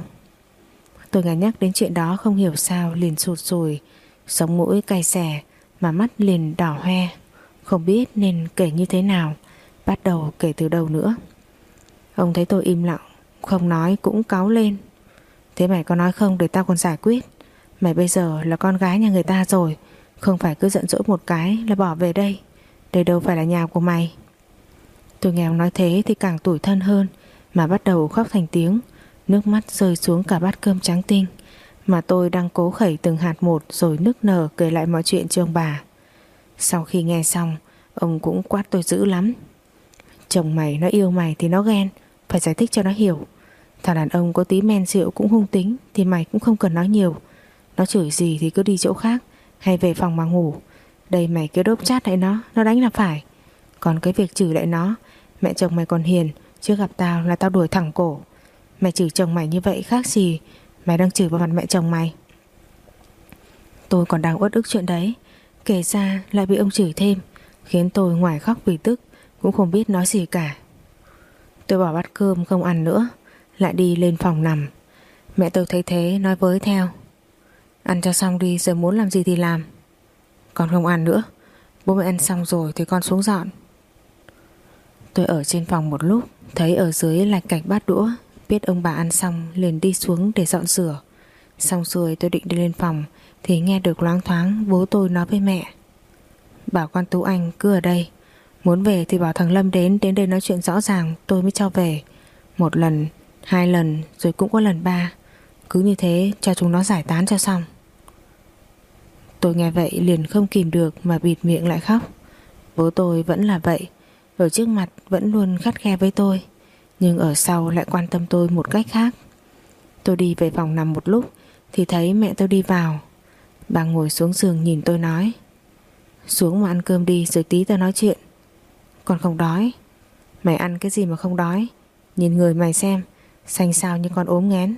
A: Tôi nghe nhắc đến chuyện đó không hiểu sao liền sụt sùi, sống mũi cay xè mà mắt liền đỏ hoe, không biết nên kể như thế nào, bắt đầu kể từ đầu nữa. Ông thấy tôi im lặng không nói cũng cáu lên: Thế mày có nói không để tao còn giải quyết. Mày bây giờ là con gái nhà người ta rồi, không phải cứ giận dỗi một cái là bỏ về đây. Đây đâu phải là nhà của mày. Tôi nghe ông nói thế thì càng tủi thân hơn, mà bắt đầu khóc thành tiếng, nước mắt rơi xuống cả bát cơm trắng tinh. Mà tôi đang cố khẩy từng hạt một rồi nức nở kể lại mọi chuyện cho ông bà. Sau khi nghe xong, ông cũng quát tôi dữ lắm: Chồng mày nó yêu mày thì nó ghen, phải giải thích cho nó hiểu. Thằng đàn ông có tí men rượu cũng hung tính thì mày cũng không cần nói nhiều. Nó chửi gì thì cứ đi chỗ khác hay về phòng mà ngủ. Đây mày cứ đốp chát lại nó đánh là phải. Còn cái việc chửi lại nó, mẹ chồng mày còn hiền, chứ gặp tao là tao đuổi thẳng cổ. Mày chửi chồng mày như vậy khác gì mày đang chửi vào mặt mẹ chồng mày. Tôi còn đang uất ức chuyện đấy, kể ra lại bị ông chửi thêm, khiến tôi ngoài khóc vì tức cũng không biết nói gì cả. Tôi bỏ bát cơm không ăn nữa, lại đi lên phòng nằm. Mẹ tôi thấy thế nói với theo: Ăn cho xong đi rồi muốn làm gì thì làm. Con không ăn nữa, bố mẹ ăn xong rồi thì con xuống dọn. Tôi ở trên phòng một lúc, thấy ở dưới lạch cạch bát đũa, biết ông bà ăn xong liền đi xuống để dọn rửa. Xong rồi tôi định đi lên phòng thì nghe được loáng thoáng bố tôi nói với mẹ: Bảo con Tú Anh cứ ở đây, muốn về thì bảo thằng Lâm đến đây nói chuyện rõ ràng tôi mới cho về. Một lần, hai lần rồi cũng có lần ba. Cứ như thế cho chúng nó giải tán cho xong. Tôi nghe vậy liền không kìm được mà bịt miệng lại khóc. Bố tôi vẫn là vậy, ở trước mặt vẫn luôn khắt khe với tôi, nhưng ở sau lại quan tâm tôi một cách khác. Tôi đi về phòng nằm một lúc thì thấy mẹ tôi đi vào. Bà ngồi xuống giường nhìn tôi nói: Xuống mà ăn cơm đi rồi tí tao nói chuyện. Con không đói. Mày ăn cái gì mà không đói? Nhìn người mày xem, xanh xao như con ốm nghén.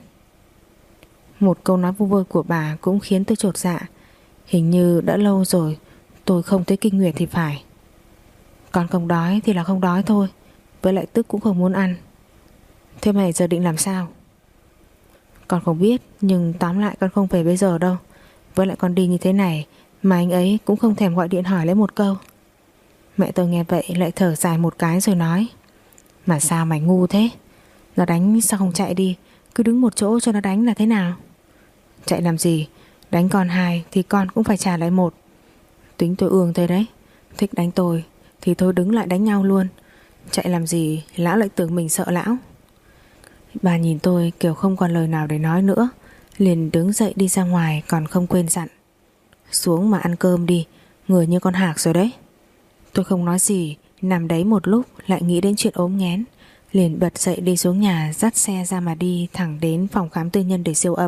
A: Một câu nói vu vơ của bà cũng khiến tôi chột dạ. Hình như đã lâu rồi tôi không thấy kinh nguyệt thì phải. Con không đói thì là không đói thôi, với lại tức cũng không muốn ăn. Thế mày giờ định làm sao? Con không biết, nhưng tóm lại con không về bây giờ đâu. Với lại con đi như thế này mà anh ấy cũng không thèm gọi điện hỏi lấy một câu. Mẹ tôi nghe vậy lại thở dài một cái rồi nói: Mà sao mày ngu thế? Nó đánh sao không chạy đi, cứ đứng một chỗ cho nó đánh là thế nào? Chạy làm gì? Đánh con hai thì con cũng phải trả lại một. Tính tôi ương thôi đấy. Thích đánh tôi thì thôi đứng lại đánh nhau luôn. Chạy làm gì lão lại tưởng mình sợ lão. Bà nhìn tôi kiểu không còn lời nào để nói nữa, liền đứng dậy đi ra ngoài, còn không quên dặn: Xuống mà ăn cơm đi, người như con hạc rồi đấy. Tôi không nói gì, nằm đấy một lúc lại nghĩ đến chuyện ốm nghén, liền bật dậy đi xuống nhà, dắt xe ra mà đi thẳng đến phòng khám tư nhân để siêu âm.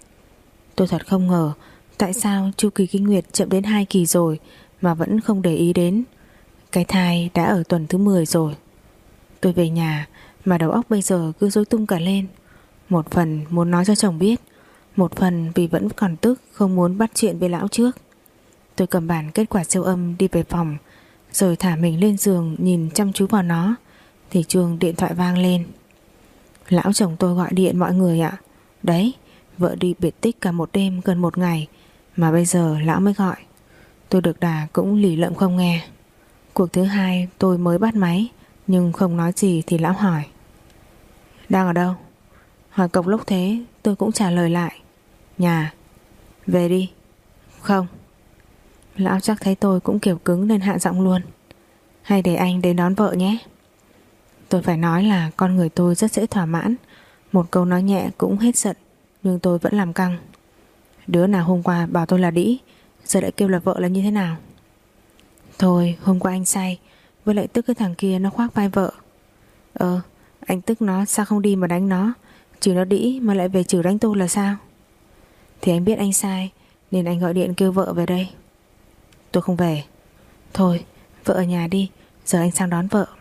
A: Tôi thật không ngờ tại sao chu kỳ kinh nguyệt chậm đến 2 kỳ rồi mà vẫn không để ý đến. Cái thai đã ở tuần thứ 10 rồi. Tôi về nhà mà đầu óc bây giờ cứ rối tung cả lên. Một phần muốn nói cho chồng biết, một phần vì vẫn còn tức không muốn bắt chuyện với lão trước. Tôi cầm bản kết quả siêu âm đi về phòng, rồi thả mình lên giường nhìn chăm chú vào nó thì chuông điện thoại vang lên. Lão chồng tôi gọi điện mọi người ạ. Đấy, vợ đi biệt tích cả một đêm gần 1 ngày mà bây giờ lão mới gọi. Tôi được đà cũng lì lợm không nghe. Cuộc thứ hai tôi mới bắt máy, nhưng không nói gì thì lão hỏi: Đang ở đâu? Hỏi cộc lốc thế tôi cũng trả lời lại: Nhà. Về đi. Không. Lão chắc thấy tôi cũng kiểu cứng nên hạ giọng luôn: Hay để anh đến đón vợ nhé. Tôi phải nói là con người tôi rất dễ thỏa mãn, một câu nói nhẹ cũng hết giận, nhưng tôi vẫn làm căng. Đứa nào hôm qua bảo tôi là đĩ, giờ lại kêu là vợ là như thế nào? Thôi hôm qua anh say, với lại tức cái thằng kia nó khoác vai vợ. Anh tức nó sao không đi mà đánh nó, chửi nó đĩ mà lại về chửi đánh tôi là sao? Thì anh biết anh sai nên anh gọi điện kêu vợ về đây. Tôi không về. Thôi vợ ở nhà đi, giờ anh sang đón vợ.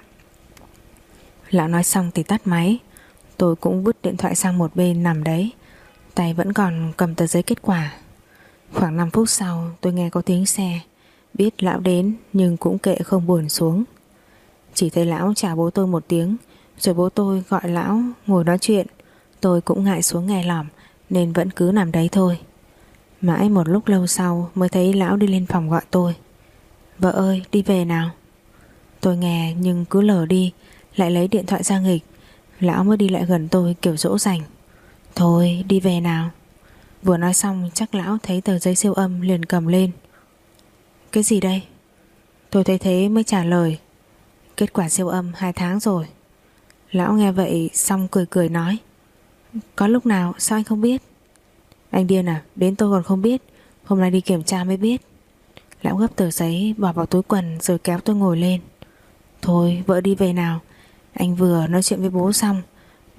A: Lão nói xong thì tắt máy. Tôi cũng vứt điện thoại sang một bên nằm đấy, tay vẫn còn cầm tờ giấy kết quả. Khoảng 5 phút sau tôi nghe có tiếng xe, biết lão đến nhưng cũng kệ không buồn xuống. Chỉ thấy lão chào bố tôi một tiếng, rồi bố tôi gọi lão ngồi nói chuyện. Tôi cũng ngại xuống nghe lỏm nên vẫn cứ nằm đấy thôi. Mãi một lúc lâu sau mới thấy lão đi lên phòng gọi tôi: Vợ ơi, đi về nào. Tôi nghe nhưng cứ lờ đi, lại lấy điện thoại ra nghịch. Lão mới đi lại gần tôi kiểu dỗ dành: Thôi đi về nào. Vừa nói xong chắc lão thấy tờ giấy siêu âm liền cầm lên. Cái gì đây? Tôi thấy thế mới trả lời: Kết quả siêu âm 2 tháng rồi. Lão nghe vậy xong cười cười nói: Có lúc nào sao anh không biết? Anh điên à, đến tôi còn không biết, hôm nay đi kiểm tra mới biết. Lão gấp tờ giấy bỏ vào túi quần rồi kéo tôi ngồi lên. Thôi vợ đi về nào. Anh vừa nói chuyện với bố xong,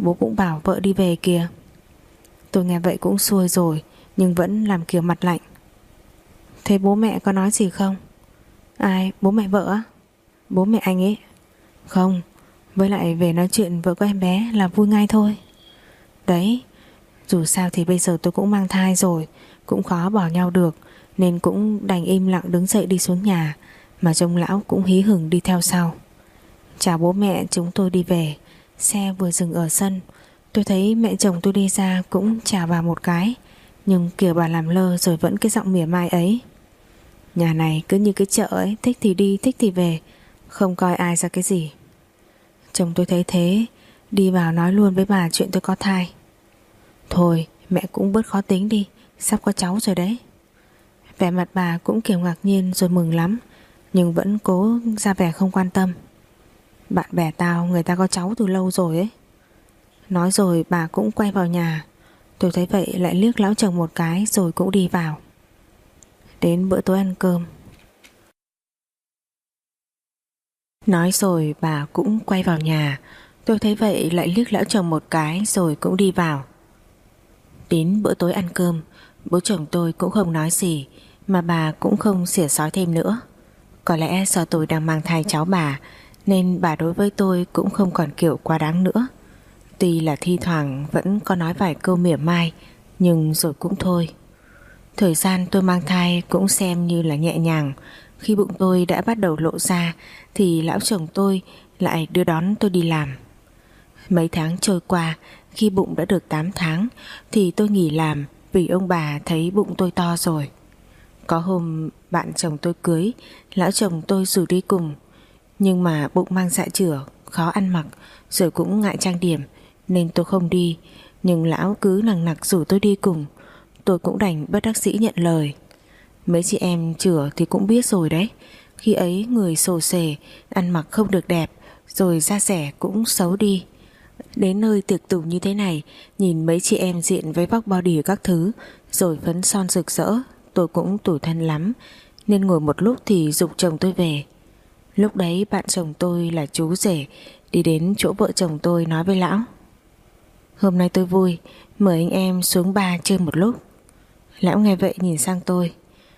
A: Bố cũng bảo vợ đi về kìa. Tôi nghe vậy cũng xuôi rồi, nhưng vẫn làm kiểu mặt lạnh. Thế bố mẹ có nói gì không? Ai, bố mẹ vợ á? Bố mẹ anh ấy. Không, với lại về nói chuyện vợ của em bé là vui ngay thôi. Đấy, dù sao thì bây giờ tôi cũng mang thai rồi, cũng khó bỏ nhau được, nên cũng đành im lặng đứng dậy đi xuống nhà, mà trông lão cũng hí hửng đi theo sau. Chào bố mẹ, chúng tôi đi về. Xe vừa dừng ở sân, tôi thấy mẹ chồng tôi đi ra cũng chào bà một cái, nhưng kiểu bà làm lơ rồi vẫn cái giọng mỉa mai ấy. Nhà này cứ như cái chợ ấy, thích thì đi, thích thì về, không coi ai ra cái gì. Chồng tôi thấy thế, đi vào nói luôn với bà chuyện tôi có thai. Thôi mẹ cũng bớt khó tính đi, sắp có cháu rồi đấy. Vẻ mặt bà cũng kiểu ngạc nhiên rồi mừng lắm, nhưng vẫn cố ra vẻ không quan tâm. Bạn bè tao người ta có cháu từ lâu rồi ấy. Nói rồi bà cũng quay vào nhà. Tôi thấy vậy lại liếc lão chồng một cái rồi cũng đi vào. Đến bữa tối ăn cơm. Nói rồi bà cũng quay vào nhà. Tôi thấy vậy lại liếc lão chồng một cái rồi cũng đi vào. Đến bữa tối ăn cơm, bố chồng tôi cũng không nói gì, mà bà cũng không xỉa xói thêm nữa. Có lẽ do tôi đang mang thai cháu bà, nên bà đối với tôi cũng không còn kiểu quá đáng nữa. Tuy là thi thoảng vẫn có nói vài câu mỉa mai, nhưng rồi cũng thôi. Thời gian tôi mang thai cũng xem như là nhẹ nhàng. Khi bụng tôi đã bắt đầu lộ ra thì lão chồng tôi lại đưa đón tôi đi làm. Mấy tháng trôi qua, khi bụng đã được 8 tháng thì tôi nghỉ làm vì ông bà thấy bụng tôi to rồi. Có hôm bạn chồng tôi cưới, lão chồng tôi rủ đi cùng, nhưng mà bụng mang dạ chửa, khó ăn mặc, rồi cũng ngại trang điểm nên tôi không đi. Nhưng lão cứ nằng nặc rủ tôi đi cùng, tôi cũng đành bất đắc dĩ nhận lời. Mấy chị em chửa thì cũng biết rồi đấy, khi ấy người xồ xề, ăn mặc không được đẹp, rồi da dẻ cũng xấu đi. Đến nơi tiệc tùng như thế này, nhìn mấy chị em diện với vóc body các thứ, rồi phấn son rực rỡ, tôi cũng tủi thân lắm, nên ngồi một lúc thì giục chồng tôi về. Lúc đấy bạn chồng tôi là chú rể đi đến chỗ vợ chồng tôi nói với lão: Hôm nay tôi vui, mời anh em xuống bar chơi một lúc. Lão nghe vậy nhìn sang tôi: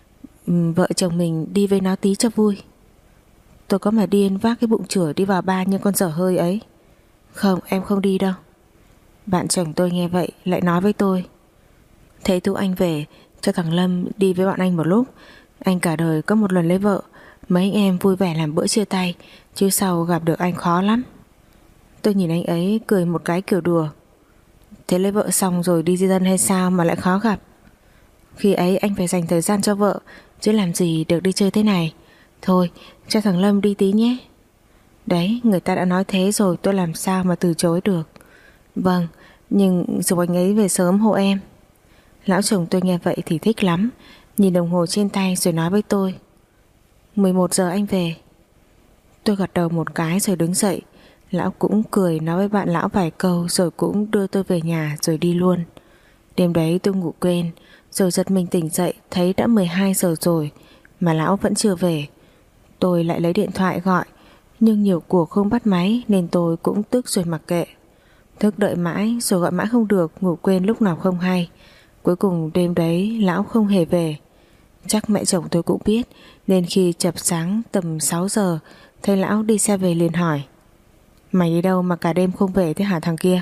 A: Vợ chồng mình đi với nó tí cho vui. Tôi có mà điên vác cái bụng chửa đi vào bar như con dở hơi ấy. Không, em không đi đâu. Bạn chồng tôi nghe vậy lại nói với tôi: Thế Tú anh về, cho thằng Lâm đi với bọn anh một lúc. Anh cả đời có một lần lấy vợ, mấy anh em vui vẻ làm bữa chia tay, chứ sau gặp được anh khó lắm. Tôi nhìn anh ấy cười một cái kiểu đùa: Thế lấy vợ xong rồi đi di dân hay sao mà lại khó gặp? Khi ấy anh phải dành thời gian cho vợ, chứ làm gì được đi chơi thế này. Thôi cho thằng Lâm đi tí nhé. Đấy, người ta đã nói thế rồi, tôi làm sao mà từ chối được. Vâng, nhưng dù anh ấy về sớm hộ em. Lão chồng tôi nghe vậy thì thích lắm, nhìn đồng hồ trên tay rồi nói với tôi: 11 giờ anh về. Tôi gật đầu một cái rồi đứng dậy. Lão cũng cười nói với bạn lão vài câu rồi cũng đưa tôi về nhà rồi đi luôn. Đêm đấy tôi ngủ quên, rồi giật mình tỉnh dậy thấy đã 12 giờ rồi mà lão vẫn chưa về. Tôi lại lấy điện thoại gọi, nhưng nhiều cuộc không bắt máy nên tôi cũng tức rồi mặc kệ. Thức đợi mãi rồi gọi mãi không được, ngủ quên lúc nào không hay. Cuối cùng đêm đấy lão không hề về. Chắc mẹ chồng tôi cũng biết, nên khi chập sáng tầm 6 giờ thấy lão đi xe về liền hỏi: Mày đi đâu mà cả đêm không về thế hả thằng kia?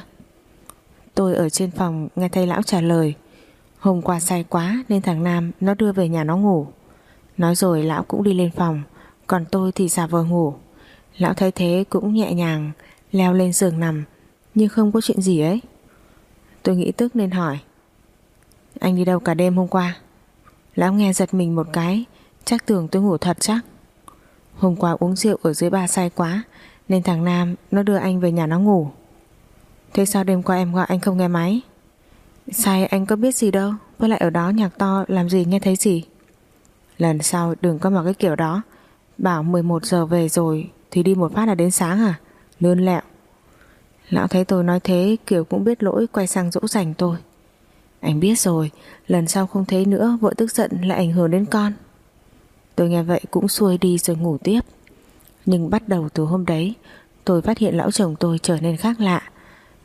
A: Tôi ở trên phòng nghe thấy lão trả lời: Hôm qua say quá nên thằng Nam nó đưa về nhà nó ngủ. Nói rồi lão cũng đi lên phòng, còn tôi thì giả vờ ngủ. Lão thấy thế cũng nhẹ nhàng leo lên giường nằm như không có chuyện gì ấy. Tôi nghĩ tức nên hỏi: Anh đi đâu cả đêm hôm qua? Lão nghe giật mình một cái, chắc tưởng tôi ngủ thật chắc. Hôm qua uống rượu ở dưới bar say quá nên thằng Nam nó đưa anh về nhà nó ngủ. Thế sao đêm qua em gọi anh không nghe máy? Say anh có biết gì đâu, với lại ở đó nhạc to làm gì nghe thấy gì. Lần sau đừng có mặc cái kiểu đó. Bảo 11 giờ về rồi thì đi một phát là đến sáng à? Lươn lẹo. Lão thấy tôi nói thế kiểu cũng biết lỗi, quay sang dỗ dành tôi: Anh biết rồi, lần sau không thế nữa, vợ tức giận lại ảnh hưởng đến con. Tôi nghe vậy cũng xuôi đi rồi ngủ tiếp. Nhưng bắt đầu từ hôm đấy tôi phát hiện lão chồng tôi trở nên khác lạ.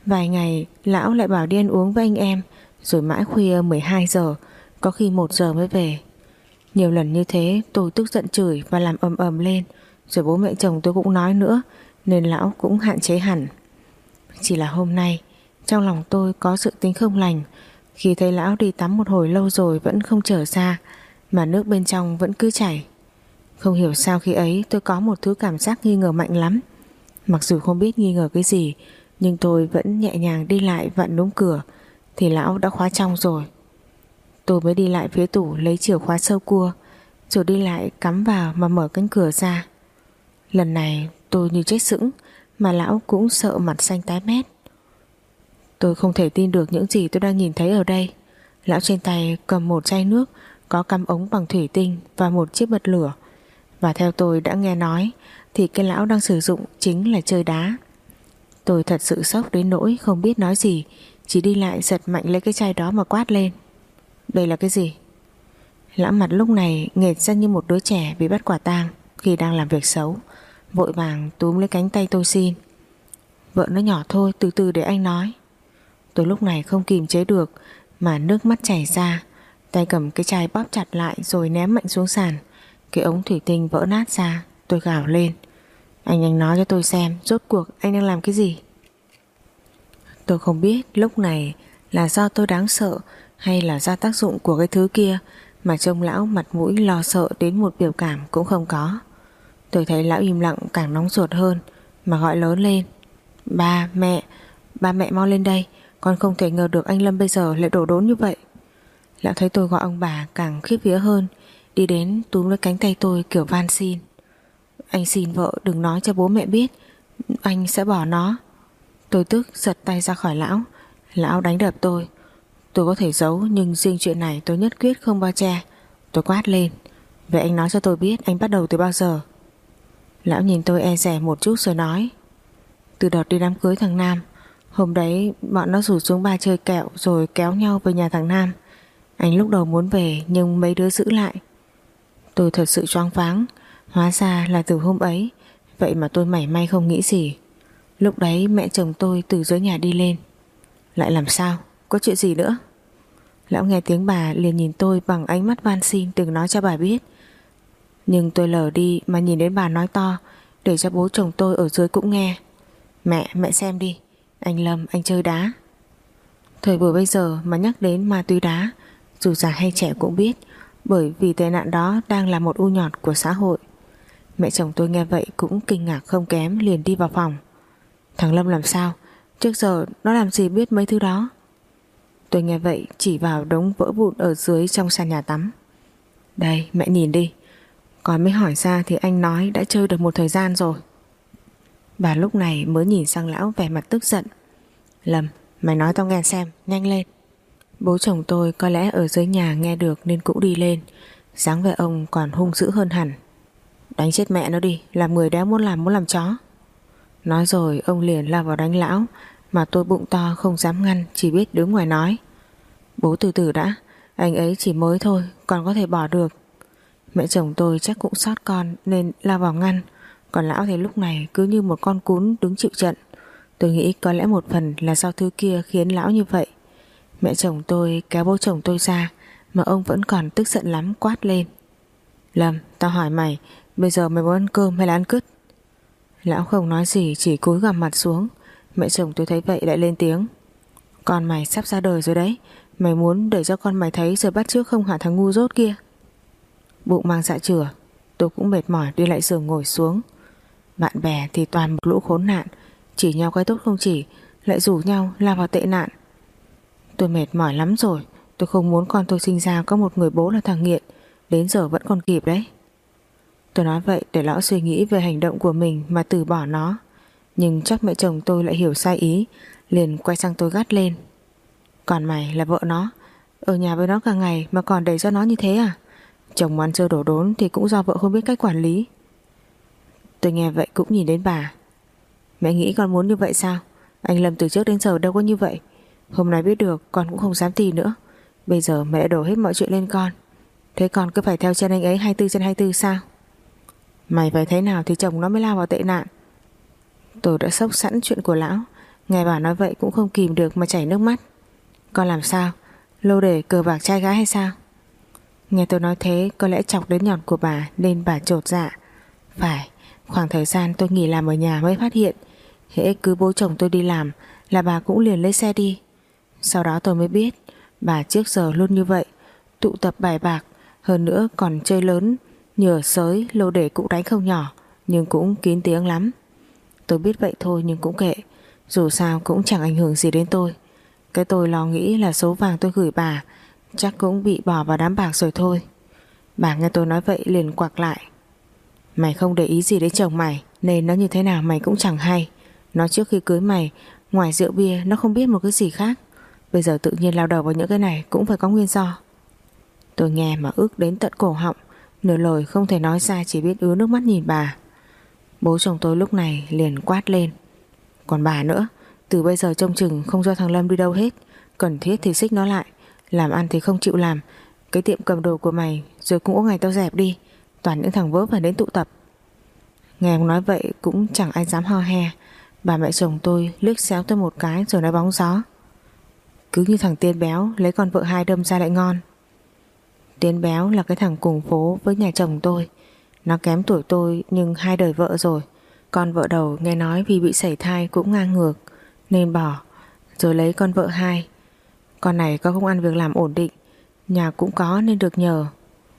A: Vài ngày lão lại bảo đi ăn uống với anh em, rồi mãi khuya 12 giờ, có khi 1 giờ mới về. Nhiều lần như thế tôi tức giận chửi và làm ầm ầm lên, rồi bố mẹ chồng tôi cũng nói nữa, nên lão cũng hạn chế hẳn. Chỉ là hôm nay trong lòng tôi có sự tính không lành, khi thấy lão đi tắm một hồi lâu rồi vẫn không trở ra, mà nước bên trong vẫn cứ chảy. Không hiểu sao khi ấy tôi có một thứ cảm giác nghi ngờ mạnh lắm. Mặc dù không biết nghi ngờ cái gì, nhưng tôi vẫn nhẹ nhàng đi lại vặn núm cửa, thì lão đã khóa trong rồi. Tôi mới đi lại phía tủ lấy chìa khóa sâu cua, rồi đi lại cắm vào mà mở cánh cửa ra. Lần này tôi như chết sững, mà lão cũng sợ mặt xanh tái mét. Tôi không thể tin được những gì tôi đang nhìn thấy ở đây. Lão trên tay cầm một chai nước có cắm ống bằng thủy tinh và một chiếc bật lửa, và theo tôi đã nghe nói thì cái lão đang sử dụng chính là chơi đá. Tôi thật sự sốc đến nỗi không biết nói gì, chỉ đi lại giật mạnh lấy cái chai đó mà quát lên: "Đây là cái gì?" Lão mặt lúc này nghệt ra như một đứa trẻ bị bắt quả tang khi đang làm việc xấu, vội vàng túm lấy cánh tay tôi xin: "Vợ nó nhỏ thôi, từ từ để anh nói." Tôi lúc này không kìm chế được mà nước mắt chảy ra, tay cầm cái chai bóp chặt lại rồi ném mạnh xuống sàn. Cái ống thủy tinh vỡ nát ra. Tôi gào lên: Anh nói cho tôi xem, rốt cuộc anh đang làm cái gì?" Tôi không biết lúc này là do tôi đáng sợ hay là do tác dụng của cái thứ kia mà trông lão mặt mũi lo sợ đến một biểu cảm cũng không có. Tôi thấy lão im lặng càng nóng ruột hơn, mà gọi lớn lên: Ba mẹ mau lên đây, con không thể ngờ được anh Lâm bây giờ lại đổ đốn như vậy." Lão thấy tôi gọi ông bà càng khiếp vía hơn, đi đến túm lấy cánh tay tôi kiểu van xin: "Anh xin vợ đừng nói cho bố mẹ biết, anh sẽ bỏ nó." Tôi tức giật tay ra khỏi lão. Lão đánh đập tôi có thể giấu, nhưng riêng chuyện này tôi nhất quyết không bao che. Tôi quát lên: "Vậy anh nói cho tôi biết anh bắt đầu từ bao giờ?" Lão nhìn tôi e dè một chút rồi nói: "Từ đợt đi đám cưới thằng Nam. Hôm đấy bọn nó rủ xuống bar chơi kẹo rồi kéo nhau về nhà thằng Nam. Anh lúc đầu muốn về nhưng mấy đứa giữ lại." Tôi thật sự choáng váng. Hóa ra là từ hôm ấy. Vậy mà tôi mảy may không nghĩ gì. Lúc đấy mẹ chồng tôi từ dưới nhà đi lên: "Lại làm sao? Có chuyện gì nữa?" Lão nghe tiếng bà liền nhìn tôi bằng ánh mắt van xin đừng nói cho bà biết. Nhưng tôi lờ đi mà nhìn đến bà nói to để cho bố chồng tôi ở dưới cũng nghe: Mẹ xem đi, anh Lâm anh chơi đá." Thời buổi bây giờ mà nhắc đến ma túy đá, dù già hay trẻ cũng biết, bởi vì tệ nạn đó đang là một u nhọt của xã hội. Mẹ chồng tôi nghe vậy cũng kinh ngạc không kém, liền đi vào phòng: "Thằng Lâm làm sao? Trước giờ nó làm gì biết mấy thứ đó?" Tôi nghe vậy chỉ vào đống vỡ vụn ở dưới trong sàn nhà tắm: "Đây mẹ nhìn đi." Còn mới hỏi ra thì anh nói đã chơi được một thời gian rồi. Bà lúc này mới nhìn sang lão vẻ mặt tức giận: "Lâm, mày nói tao nghe xem, nhanh lên." Bố chồng tôi có lẽ ở dưới nhà nghe được nên cũng đi lên. Dáng vẻ ông còn hung dữ hơn hẳn: "Đánh chết mẹ nó đi, làm người đéo muốn làm chó." Nói rồi ông liền lao vào đánh lão, mà tôi bụng to không dám ngăn, chỉ biết đứng ngoài nói: "Bố từ từ đã, anh ấy chỉ mới thôi, còn có thể bỏ được." Mẹ chồng tôi chắc cũng xót con nên lao vào ngăn, còn lão thì lúc này cứ như một con cún đứng chịu trận. Tôi nghĩ có lẽ một phần là do thứ kia khiến lão như vậy. Mẹ chồng tôi kéo bố chồng tôi ra, mà ông vẫn còn tức giận lắm, quát lên: "Lâm, tao hỏi mày, bây giờ mày muốn ăn cơm hay là ăn cứt?" Lão không nói gì, chỉ cúi gằm mặt xuống. Mẹ chồng tôi thấy vậy lại lên tiếng: "Con mày sắp ra đời rồi đấy, mày muốn để cho con mày thấy rồi bắt chước không hả thằng ngu dốt kia?" Bụng mang dạ chửa, tôi cũng mệt mỏi đi lại giường ngồi xuống. Bạn bè thì toàn một lũ khốn nạn, chỉ nhau cái tốt không chỉ, lại rủ nhau lao vào tệ nạn. Tôi mệt mỏi lắm rồi. Tôi không muốn con tôi sinh ra có một người bố là thằng nghiện, đến giờ vẫn còn kịp đấy. Tôi nói vậy để lão suy nghĩ về hành động của mình mà từ bỏ nó. Nhưng chắc mẹ chồng tôi lại hiểu sai ý, liền quay sang tôi gắt lên: "Còn mày là vợ nó, ở nhà với nó cả ngày mà còn để cho nó như thế à? Chồng ăn chơi đổ đốn thì cũng do vợ không biết cách quản lý." Tôi nghe vậy cũng nhìn đến bà: "Mẹ nghĩ con muốn như vậy sao? Anh Lâm từ trước đến giờ đâu có như vậy. Hôm nay biết được con cũng không dám tin nữa. Bây giờ mẹ đã đổ hết mọi chuyện lên con. Thế con cứ phải theo chân anh ấy 24/24 sao? Mày phải thế nào thì chồng nó mới lao vào tệ nạn." Tôi đã sốc sẵn chuyện của lão, Nghe bà nói vậy cũng không kìm được mà chảy nước mắt. Con làm sao? Lô để cờ bạc trai gái hay sao? Nghe tôi nói thế có lẽ chọc đến nhọt của bà nên bà chột dạ. Phải, khoảng thời gian tôi nghỉ làm ở nhà mới phát hiện. Hễ cứ bố chồng tôi đi làm là bà cũng liền lấy xe đi. Sau đó tôi mới biết bà trước giờ luôn như vậy, tụ tập bài bạc, hơn nữa còn chơi lớn, nhờ sới lô đề cũng đánh không nhỏ, nhưng cũng kín tiếng lắm. Tôi biết vậy thôi nhưng cũng kệ, dù sao cũng chẳng ảnh hưởng gì đến tôi. Cái tôi lo nghĩ là số vàng tôi gửi bà chắc cũng bị bỏ vào đám bạc rồi thôi. Bà nghe tôi nói vậy liền quặc lại. Mày không để ý gì đến chồng mày nên nó như thế nào mày cũng chẳng hay. Nó trước khi cưới mày, ngoài rượu bia nó không biết một cái gì khác. Bây giờ tự nhiên lao đầu vào những cái này cũng phải có nguyên do. Tôi nghe mà ức đến tận cổ họng, nửa lời không thể nói ra, chỉ biết ứa nước mắt nhìn bà. Bố chồng tôi lúc này liền quát lên. Còn bà nữa, từ bây giờ trông chừng không cho thằng Lâm đi đâu hết. Cần thiết thì xích nó lại, làm ăn thì không chịu làm. Cái tiệm cầm đồ của mày rồi cũng có ngày tao dẹp đi. Toàn những thằng vớ phải đến tụ tập. Nghe ông nói vậy cũng chẳng ai dám ho he. Bà mẹ chồng tôi liếc xéo tôi một cái rồi nói bóng gió. Cứ như thằng Tiên béo lấy con vợ hai đâm ra lại ngon. Tiên béo là cái thằng cùng phố với nhà chồng tôi. Nó kém tuổi tôi nhưng 2 đời vợ rồi. Con vợ đầu nghe nói vì bị sảy thai cũng ngang ngược nên bỏ, rồi lấy con vợ hai. Con này có công ăn việc làm ổn định, nhà cũng có nên được nhờ.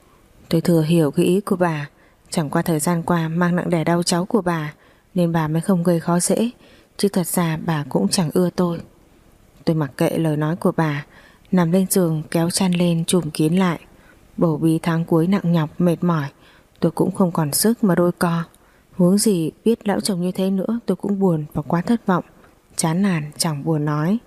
A: Tôi thừa hiểu cái ý của bà. Chẳng qua thời gian qua mang nặng đẻ đau cháu của bà nên bà mới không gây khó dễ, chứ thật ra bà cũng chẳng ưa tôi. Tôi mặc kệ lời nói của bà, nằm lên giường kéo chăn lên trùm kín lại. Bầu bí tháng cuối nặng nhọc mệt mỏi, tôi cũng không còn sức mà đôi co. Huống gì biết lão chồng như thế nữa tôi cũng buồn và quá thất vọng. Chán nản chẳng buồn nói.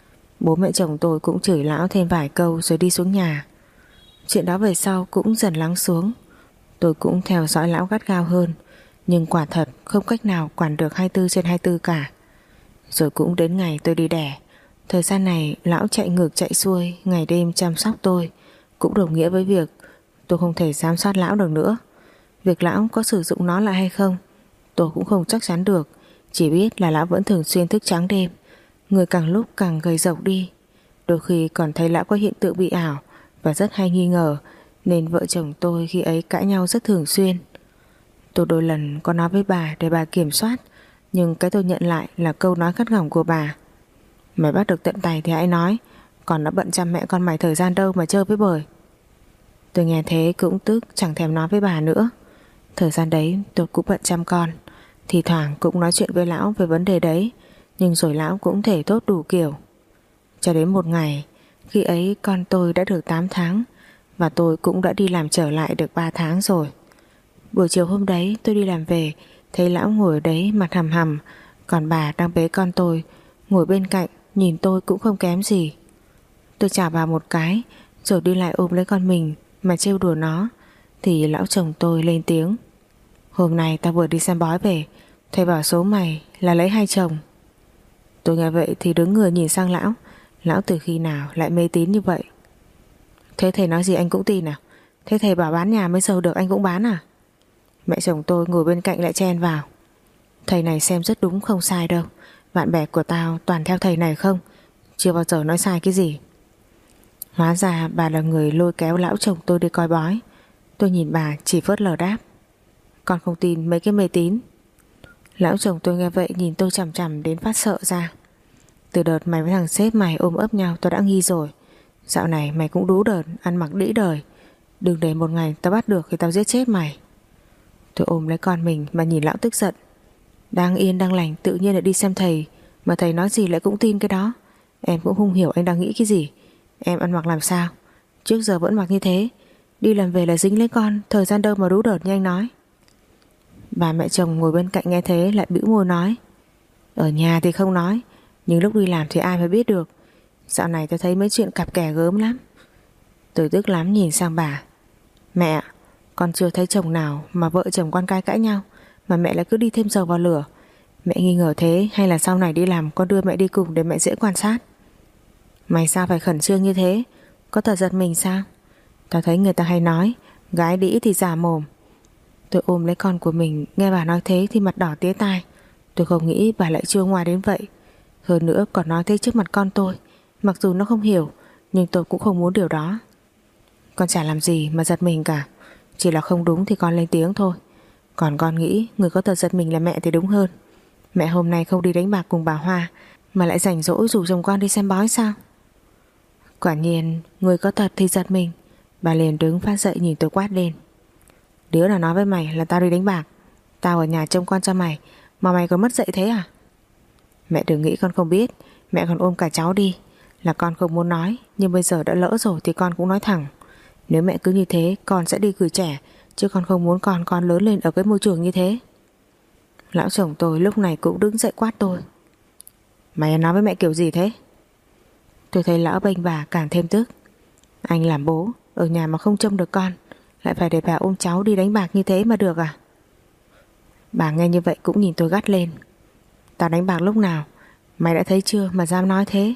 A: Bố mẹ chồng tôi cũng chửi lão thêm vài câu rồi đi xuống nhà. Chuyện đó về sau cũng dần lắng xuống. Tôi cũng theo dõi lão gắt gao hơn, nhưng quả thật không cách nào quản được 24/24 cả. Rồi cũng đến ngày tôi đi đẻ. Thời gian này lão chạy ngược chạy xuôi, ngày đêm chăm sóc tôi, cũng đồng nghĩa với việc tôi không thể giám sát lão được nữa. Việc lão có sử dụng nó lại hay không tôi cũng không chắc chắn được. Chỉ biết là lão vẫn thường xuyên thức trắng đêm, người càng lúc càng gầy rộc đi. Đôi khi còn thấy lão có hiện tượng bị ảo và rất hay nghi ngờ, nên vợ chồng tôi khi ấy cãi nhau rất thường xuyên. Tôi đôi lần có nói với bà để bà kiểm soát, nhưng cái tôi nhận lại là câu nói gắt gỏng của bà. Mày bắt được tận tay thì hãy nói, còn nó bận chăm mẹ con mày thời gian đâu mà chơi với bời. Tôi nghe thế cũng tức, chẳng thèm nói với bà nữa. Thời gian đấy tôi cũng bận chăm con, thì thoảng cũng nói chuyện với lão về vấn đề đấy, nhưng rồi lão cũng thể thốt đủ kiểu. Cho đến một ngày, khi ấy con tôi đã được 8 tháng và tôi cũng đã đi làm trở lại được 3 tháng rồi. Buổi chiều hôm đấy tôi đi làm về, thấy lão ngồi ở đấy mặt hầm hầm, còn bà đang bế con tôi ngồi bên cạnh, nhìn tôi cũng không kém gì. Tôi chào bà một cái rồi đi lại ôm lấy con mình mà trêu đùa nó, thì lão chồng tôi lên tiếng. Hôm nay tao vừa đi xem bói về, thầy bảo số mày là lấy hai chồng. Tôi nghe vậy thì đứng người nhìn sang lão. Lão từ khi nào lại mê tín như vậy? Thế thầy nói gì anh cũng tin à? Thế thầy bảo bán nhà mới giàu được anh cũng bán à? Mẹ chồng tôi ngồi bên cạnh lại chen vào. Thầy này xem rất đúng không sai đâu. Bạn bè của tao toàn theo thầy này không, chưa bao giờ nói sai cái gì. Hóa ra bà là người lôi kéo lão chồng tôi đi coi bói. Tôi nhìn bà chỉ phớt lờ đáp. Con không tin mấy cái mê tín. Lão chồng tôi nghe vậy nhìn tôi chằm chằm đến phát sợ ra. Từ đợt mày với thằng sếp mày ôm ấp nhau tôi đã nghi rồi. Dạo này mày cũng đú đợt, ăn mặc đĩ đời. Đừng để một ngày tao bắt được thì tao giết chết mày. Tôi ôm lấy con mình mà nhìn lão tức giận. Đang yên đang lành tự nhiên lại đi xem thầy, mà thầy nói gì lại cũng tin cái đó. Em cũng không hiểu anh đang nghĩ cái gì. Em ăn mặc làm sao? Trước giờ vẫn mặc như thế, đi làm về là dính lấy con, thời gian đâu mà đú đợt như anh nói. Bà mẹ chồng ngồi bên cạnh nghe thế lại bĩu môi nói. Ở nhà thì không nói, nhưng lúc đi làm thì ai mà biết được. Dạo này tôi thấy mấy chuyện cặp kè gớm lắm. Tôi tức lắm nhìn sang bà. Mẹ, con chưa thấy chồng nào mà vợ chồng con cãi nhau mà mẹ lại cứ đi thêm dầu vào lửa. Mẹ nghi ngờ thế hay là sau này đi làm con đưa mẹ đi cùng để mẹ dễ quan sát? Mày sao phải khẩn trương như thế? Có tật giật mình sao? Tao thấy người ta hay nói gái đĩ thì giả mồm. Tôi ôm lấy con của mình, nghe bà nói thế thì mặt đỏ tía tai. Tôi không nghĩ bà lại chua ngoa đến vậy. Hơn nữa còn nói thế trước mặt con tôi. Mặc dù nó không hiểu, nhưng tôi cũng không muốn điều đó. Con chả làm gì mà giật mình cả. Chỉ là không đúng thì con lên tiếng thôi. Còn con nghĩ người có tật giật mình là mẹ thì đúng hơn. Mẹ hôm nay không đi đánh bạc cùng bà Hoa mà lại rảnh rỗi rủ chồng con đi xem bói sao? Quả nhiên người có tật thì giật mình. Bà liền đứng phát dậy nhìn tôi quát lên. Đứa nào nói với mày là tao đi đánh bạc? Tao ở nhà trông con cho mày mà mày còn mất dạy thế à? Mẹ đừng nghĩ con không biết. Mẹ còn ôm cả cháu đi. Là con không muốn nói, nhưng bây giờ đã lỡ rồi thì con cũng nói thẳng. Nếu mẹ cứ như thế con sẽ đi gửi trẻ, chứ con không muốn con lớn lên ở cái môi trường như thế. Lão chồng tôi lúc này cũng đứng dậy quát tôi. Mày nói với mẹ kiểu gì thế? Tôi thấy lão bênh bà càng thêm tức. Anh làm bố ở nhà mà không trông được con, lại phải để bà ôm cháu đi đánh bạc như thế mà được à? Bà nghe như vậy cũng nhìn tôi gắt lên. Tao đánh bạc lúc nào? Mày đã thấy chưa mà dám nói thế?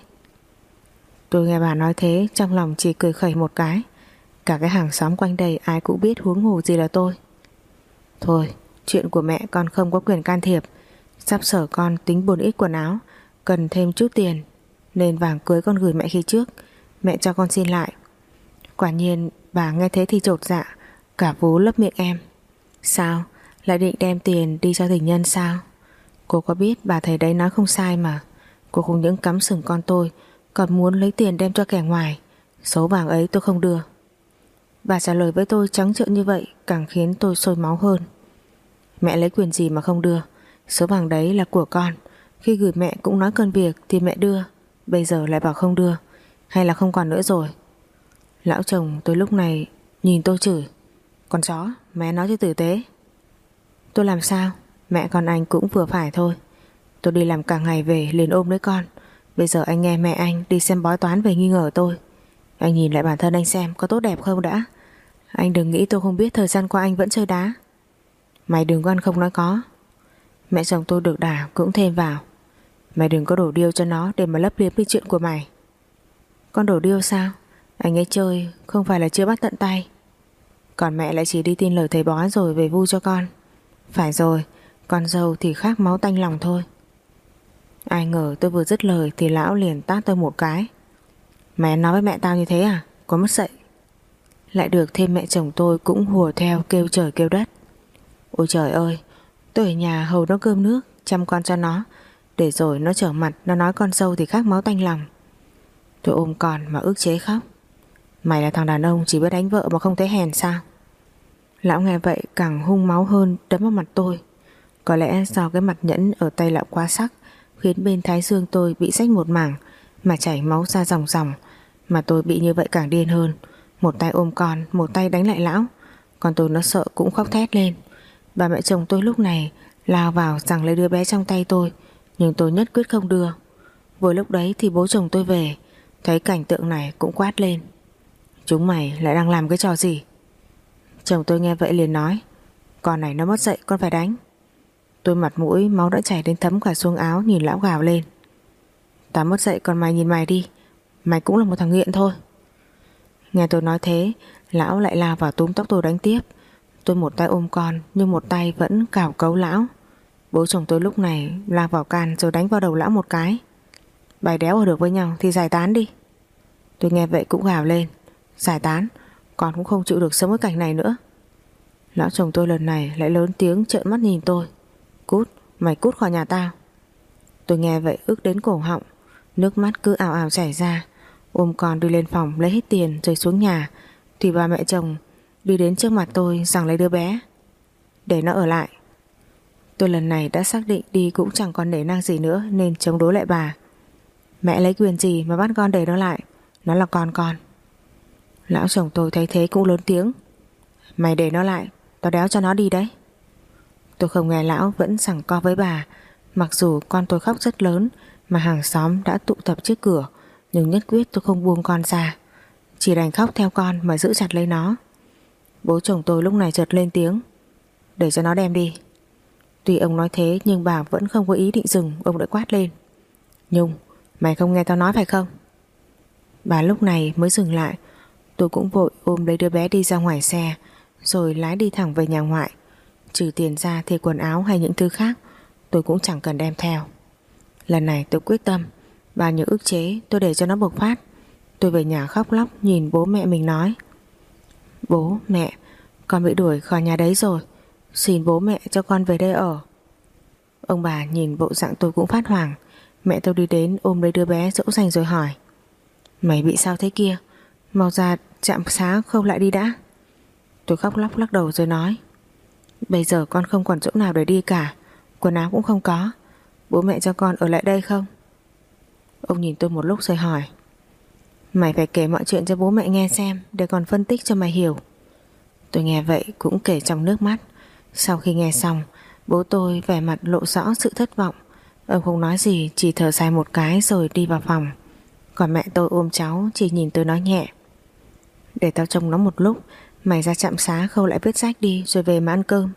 A: Tôi nghe bà nói thế trong lòng chỉ cười khẩy một cái. Cả cái hàng xóm quanh đây ai cũng biết, huống hồ gì là tôi. Thôi, chuyện của mẹ con không có quyền can thiệp. Sắp sửa con tính buôn ít quần áo, cần thêm chút tiền, nên vàng cưới con gửi mẹ khi trước. Mẹ cho con xin lại. Quả nhiên bà nghe thế thì chột dạ, cả vú lấp miệng em. Sao? Lại định đem tiền đi cho tình nhân sao? Cô có biết bà thầy đấy nói không sai mà. Cô không những cắm sừng con tôi, còn muốn lấy tiền đem cho kẻ ngoài. Số vàng ấy tôi không đưa. Bà trả lời với tôi trắng trợn như vậy càng khiến tôi sôi máu hơn. Mẹ lấy quyền gì mà không đưa? Số vàng đấy là của con. Khi gửi mẹ cũng nói cần việc thì mẹ đưa. Bây giờ lại bảo không đưa. Hay là không còn nữa rồi? Lão chồng tôi lúc này nhìn tôi chửi. Con chó, mẹ nói cho tử tế. Tôi làm sao? Mẹ con anh cũng vừa phải thôi. Tôi đi làm cả ngày về liền ôm lấy con. Bây giờ anh nghe mẹ anh đi xem bói toán về nghi ngờ tôi. Anh nhìn lại bản thân anh xem có tốt đẹp không đã. Anh đừng nghĩ tôi không biết thời gian qua anh vẫn chơi đá. Mày đừng có ăn không nói có. Mẹ chồng tôi được đà cũng thêm vào. Mày đừng có đổ điêu cho nó để mà lấp liếm đi chuyện của mày. Con đổ điêu sao? Anh ấy chơi không phải là chưa bắt tận tay. Còn mẹ lại chỉ đi tin lời thầy bói rồi về vui cho con. Phải rồi, con dâu thì khác máu tanh lòng thôi. Ai ngờ tôi vừa dứt lời thì lão liền tát tôi một cái. Mày nói với mẹ tao như thế à? Có mất dạy. Lại được thêm mẹ chồng tôi cũng hùa theo kêu trời kêu đất. Ôi trời ơi, tôi ở nhà hầu nó cơm nước, chăm con cho nó, để rồi nó trở mặt nó nói con dâu thì khác máu tanh lòng. Tôi ôm con mà ức chế khóc. Mày là thằng đàn ông chỉ biết đánh vợ mà không thấy hèn sao? Lão nghe vậy càng hung máu hơn, đấm vào mặt tôi. Có lẽ do cái mặt nhẫn ở tay lão quá sắc, khiến bên thái dương tôi bị rách một mảng mà chảy máu ra ròng ròng. Mà tôi bị như vậy càng điên hơn. Một tay ôm con, một tay đánh lại lão. Còn tôi nó sợ cũng khóc thét lên. Bà mẹ chồng tôi lúc này lao vào giằng lấy đứa bé trong tay tôi, nhưng tôi nhất quyết không đưa. Vừa lúc đấy thì bố chồng tôi về, thấy cảnh tượng này cũng quát lên. Chúng mày lại đang làm cái trò gì? Chồng tôi nghe vậy liền nói. Con này nó mất dạy, con phải đánh. Tôi mặt mũi máu đã chảy đến thấm cả xuống áo, nhìn lão gào lên. Tao mất dạy còn mày nhìn mày đi. Mày cũng là một thằng nghiện thôi. Nghe tôi nói thế, lão lại lao vào túm tóc tôi đánh tiếp. Tôi một tay ôm con nhưng một tay vẫn cào cấu lão. Bố chồng tôi lúc này lao vào can rồi đánh vào đầu lão một cái. Bài đéo ở được với nhau thì giải tán đi. Tôi nghe vậy cũng gào lên. Giải tán? Con cũng không chịu được sống với cảnh này nữa. Lão chồng tôi lần này lại lớn tiếng trợn mắt nhìn tôi. Cút, mày cút khỏi nhà tao. Tôi nghe vậy ức đến cổ họng, nước mắt cứ ào ào chảy ra. Ôm con đi lên phòng lấy hết tiền rồi xuống nhà, thì bà mẹ chồng đi đến trước mặt tôi giằng lấy đứa bé. Để nó ở lại. Tôi lần này đã xác định đi cũng chẳng còn nể nang gì nữa nên chống đối lại bà. Mẹ lấy quyền gì mà bắt con để nó lại? Nó là con. Lão chồng tôi thấy thế cũng lớn tiếng. Mày để nó lại, tao đéo cho nó đi đấy. Tôi không nghe lão vẫn giằng co với bà. Mặc dù con tôi khóc rất lớn mà hàng xóm đã tụ tập trước cửa, nhưng nhất quyết tôi không buông con ra, chỉ đành khóc theo con mà giữ chặt lấy nó. Bố chồng tôi lúc này chợt lên tiếng. Để cho nó đem đi. Tuy ông nói thế nhưng bà vẫn không có ý định dừng. Ông đã quát lên. Nhung, mày không nghe tao nói phải không? Bà lúc này mới dừng lại. Tôi cũng vội ôm lấy đứa bé đi ra ngoài xe, rồi lái đi thẳng về nhà ngoại. Trừ tiền ra thì quần áo hay những thứ khác tôi cũng chẳng cần đem theo. Lần này tôi quyết tâm, bao nhiêu ức chế tôi để cho nó bộc phát. Tôi về nhà khóc lóc nhìn bố mẹ mình nói: Bố, mẹ, con bị đuổi khỏi nhà đấy rồi, xin bố mẹ cho con về đây ở. Ông bà nhìn bộ dạng tôi cũng phát hoảng. Mẹ tôi đi đến ôm lấy đứa bé dỗ dành rồi hỏi: Mày bị sao thế kia? Mau ra trạm xá Khâu lại đi đã. Tôi khóc lóc lắc đầu rồi nói: Bây giờ con không còn chỗ nào để đi cả, quần áo cũng không có. Bố mẹ cho con ở lại đây không? Ông nhìn tôi một lúc rồi hỏi: Mày phải kể mọi chuyện cho bố mẹ nghe xem, để còn phân tích cho mày hiểu. Tôi nghe vậy cũng kể trong nước mắt. Sau khi nghe xong, bố tôi vẻ mặt lộ rõ sự thất vọng. Ông không nói gì, chỉ thở dài một cái rồi đi vào phòng. Còn mẹ tôi ôm cháu, chỉ nhìn tôi nói nhẹ: Để tao trông nó một lúc, mày ra trạm xá Khâu lại viết sách đi, rồi về mà ăn cơm.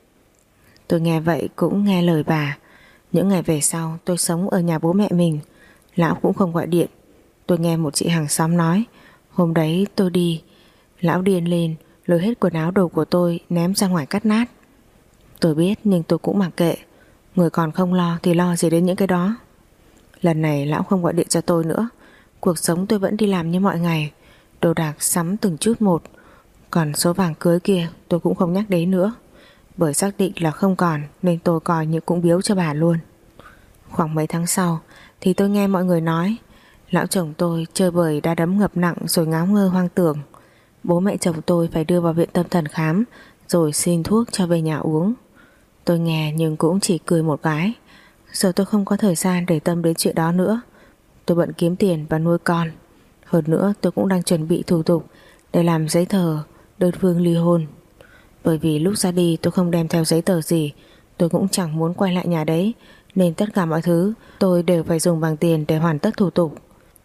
A: Tôi nghe vậy cũng nghe lời bà. Những ngày về sau tôi sống ở nhà bố mẹ mình. Lão cũng không gọi điện. Tôi nghe một chị hàng xóm nói, hôm đấy tôi đi, lão điên lên lôi hết quần áo đồ của tôi ném ra ngoài cắt nát. Tôi biết nhưng tôi cũng mặc kệ. Người còn không lo thì lo gì đến những cái đó. Lần này lão không gọi điện cho tôi nữa. Cuộc sống tôi vẫn đi làm như mọi ngày, đồ đạc sắm từng chút một. Còn số vàng cưới kia tôi cũng không nhắc đến nữa, bởi xác định là không còn, nên tôi coi như cũng biếu cho bà luôn. Khoảng mấy tháng sau thì tôi nghe mọi người nói lão chồng tôi chơi bời đá đấm ngập nặng rồi ngáo ngơ hoang tưởng. Bố mẹ chồng tôi phải đưa vào viện tâm thần khám, rồi xin thuốc cho về nhà uống. Tôi nghe nhưng cũng chỉ cười một cái. Giờ tôi không có thời gian để tâm đến chuyện đó nữa. Tôi bận kiếm tiền và nuôi con. Hơn nữa tôi cũng đang chuẩn bị thủ tục để làm giấy tờ đơn phương ly hôn. Bởi vì lúc ra đi tôi không đem theo giấy tờ gì, tôi cũng chẳng muốn quay lại nhà đấy, nên tất cả mọi thứ tôi đều phải dùng bằng tiền để hoàn tất thủ tục.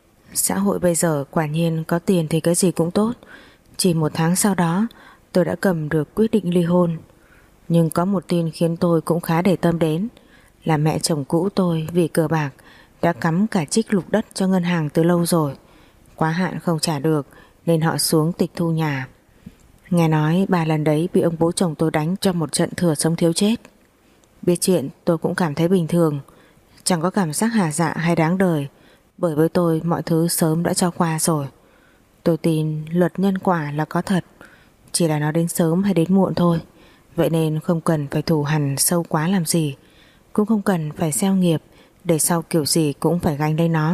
A: Xã hội bây giờ quả nhiên có tiền thì cái gì cũng tốt. Chỉ một tháng sau đó tôi đã cầm được quyết định ly hôn. Nhưng có một tin khiến tôi cũng khá để tâm đến, là mẹ chồng cũ tôi vì cờ bạc đã cắm cả trích lục đất cho ngân hàng từ lâu rồi. Quá hạn không trả được nên họ xuống tịch thu nhà. Nghe nói bà lần đấy bị ông bố chồng tôi đánh cho một trận thừa sống thiếu chết. Biết chuyện tôi cũng cảm thấy bình thường, chẳng có cảm giác hả dạ hay đáng đời, bởi với tôi mọi thứ sớm đã cho qua rồi. Tôi tin luật nhân quả là có thật, chỉ là nó đến sớm hay đến muộn thôi. Vậy nên không cần phải thù hằn sâu quá làm gì, cũng không cần phải gieo nghiệp để sau kiểu gì cũng phải gánh lấy nó.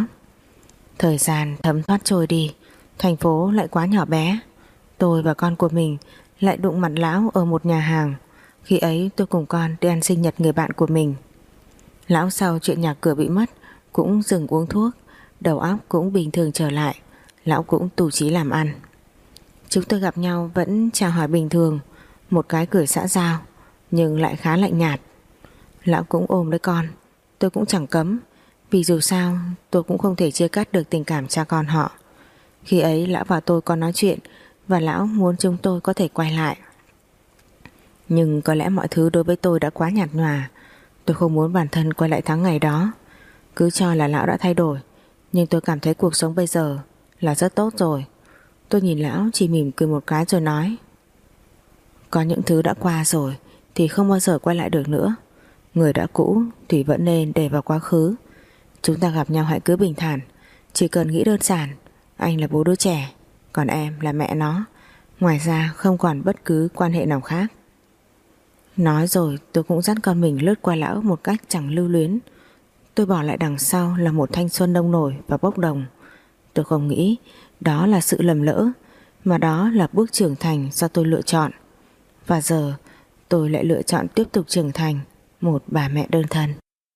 A: Thời gian thấm thoát trôi đi, thành phố lại quá nhỏ bé. Tôi và con của mình lại đụng mặt lão ở một nhà hàng. Khi ấy tôi cùng con đi ăn sinh nhật người bạn của mình. Lão sau chuyện nhà cửa bị mất cũng dừng uống thuốc, đầu óc cũng bình thường trở lại. Lão cũng tù chí làm ăn. Chúng tôi gặp nhau vẫn chào hỏi bình thường, một cái cười xã giao, nhưng lại khá lạnh nhạt. Lão cũng ôm lấy con, tôi cũng chẳng cấm, vì dù sao tôi cũng không thể chia cắt được tình cảm cha con họ. Khi ấy lão và tôi có nói chuyện, và lão muốn chúng tôi có thể quay lại. Nhưng có lẽ mọi thứ đối với tôi đã quá nhạt nhòa. Tôi không muốn bản thân quay lại tháng ngày đó. Cứ cho là lão đã thay đổi, nhưng tôi cảm thấy cuộc sống bây giờ là rất tốt rồi. Tôi nhìn lão chỉ mỉm cười một cái rồi nói: Có những thứ đã qua rồi thì không bao giờ quay lại được nữa. Người đã cũ thì vẫn nên để vào quá khứ. Chúng ta gặp nhau hãy cứ bình thản. Chỉ cần nghĩ đơn giản, anh là bố đứa trẻ, còn em là mẹ nó. Ngoài ra không còn bất cứ quan hệ nào khác. Nói rồi tôi cũng dắt con mình lướt qua lão một cách chẳng lưu luyến. Tôi bỏ lại đằng sau là một thanh xuân nông nổi và bốc đồng. Tôi không nghĩ đó là sự lầm lỡ, mà đó là bước trưởng thành do tôi lựa chọn. Và giờ tôi lại lựa chọn tiếp tục trưởng thành, một bà mẹ đơn thân.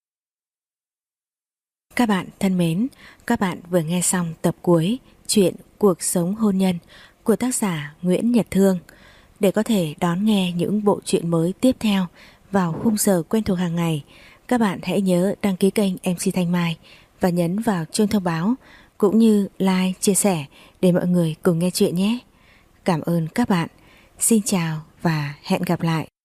A: Các bạn thân mến, các bạn vừa nghe xong tập cuối chuyện Cuộc sống hôn nhân của tác giả Nguyễn Nhật Thương. Để có thể đón nghe những bộ truyện mới tiếp theo vào khung giờ quen thuộc hàng ngày, các bạn hãy nhớ đăng ký kênh MC Thanh Mai và nhấn vào chuông thông báo, cũng như like, chia sẻ để mọi người cùng nghe chuyện nhé. Cảm ơn các bạn. Xin chào và hẹn gặp lại.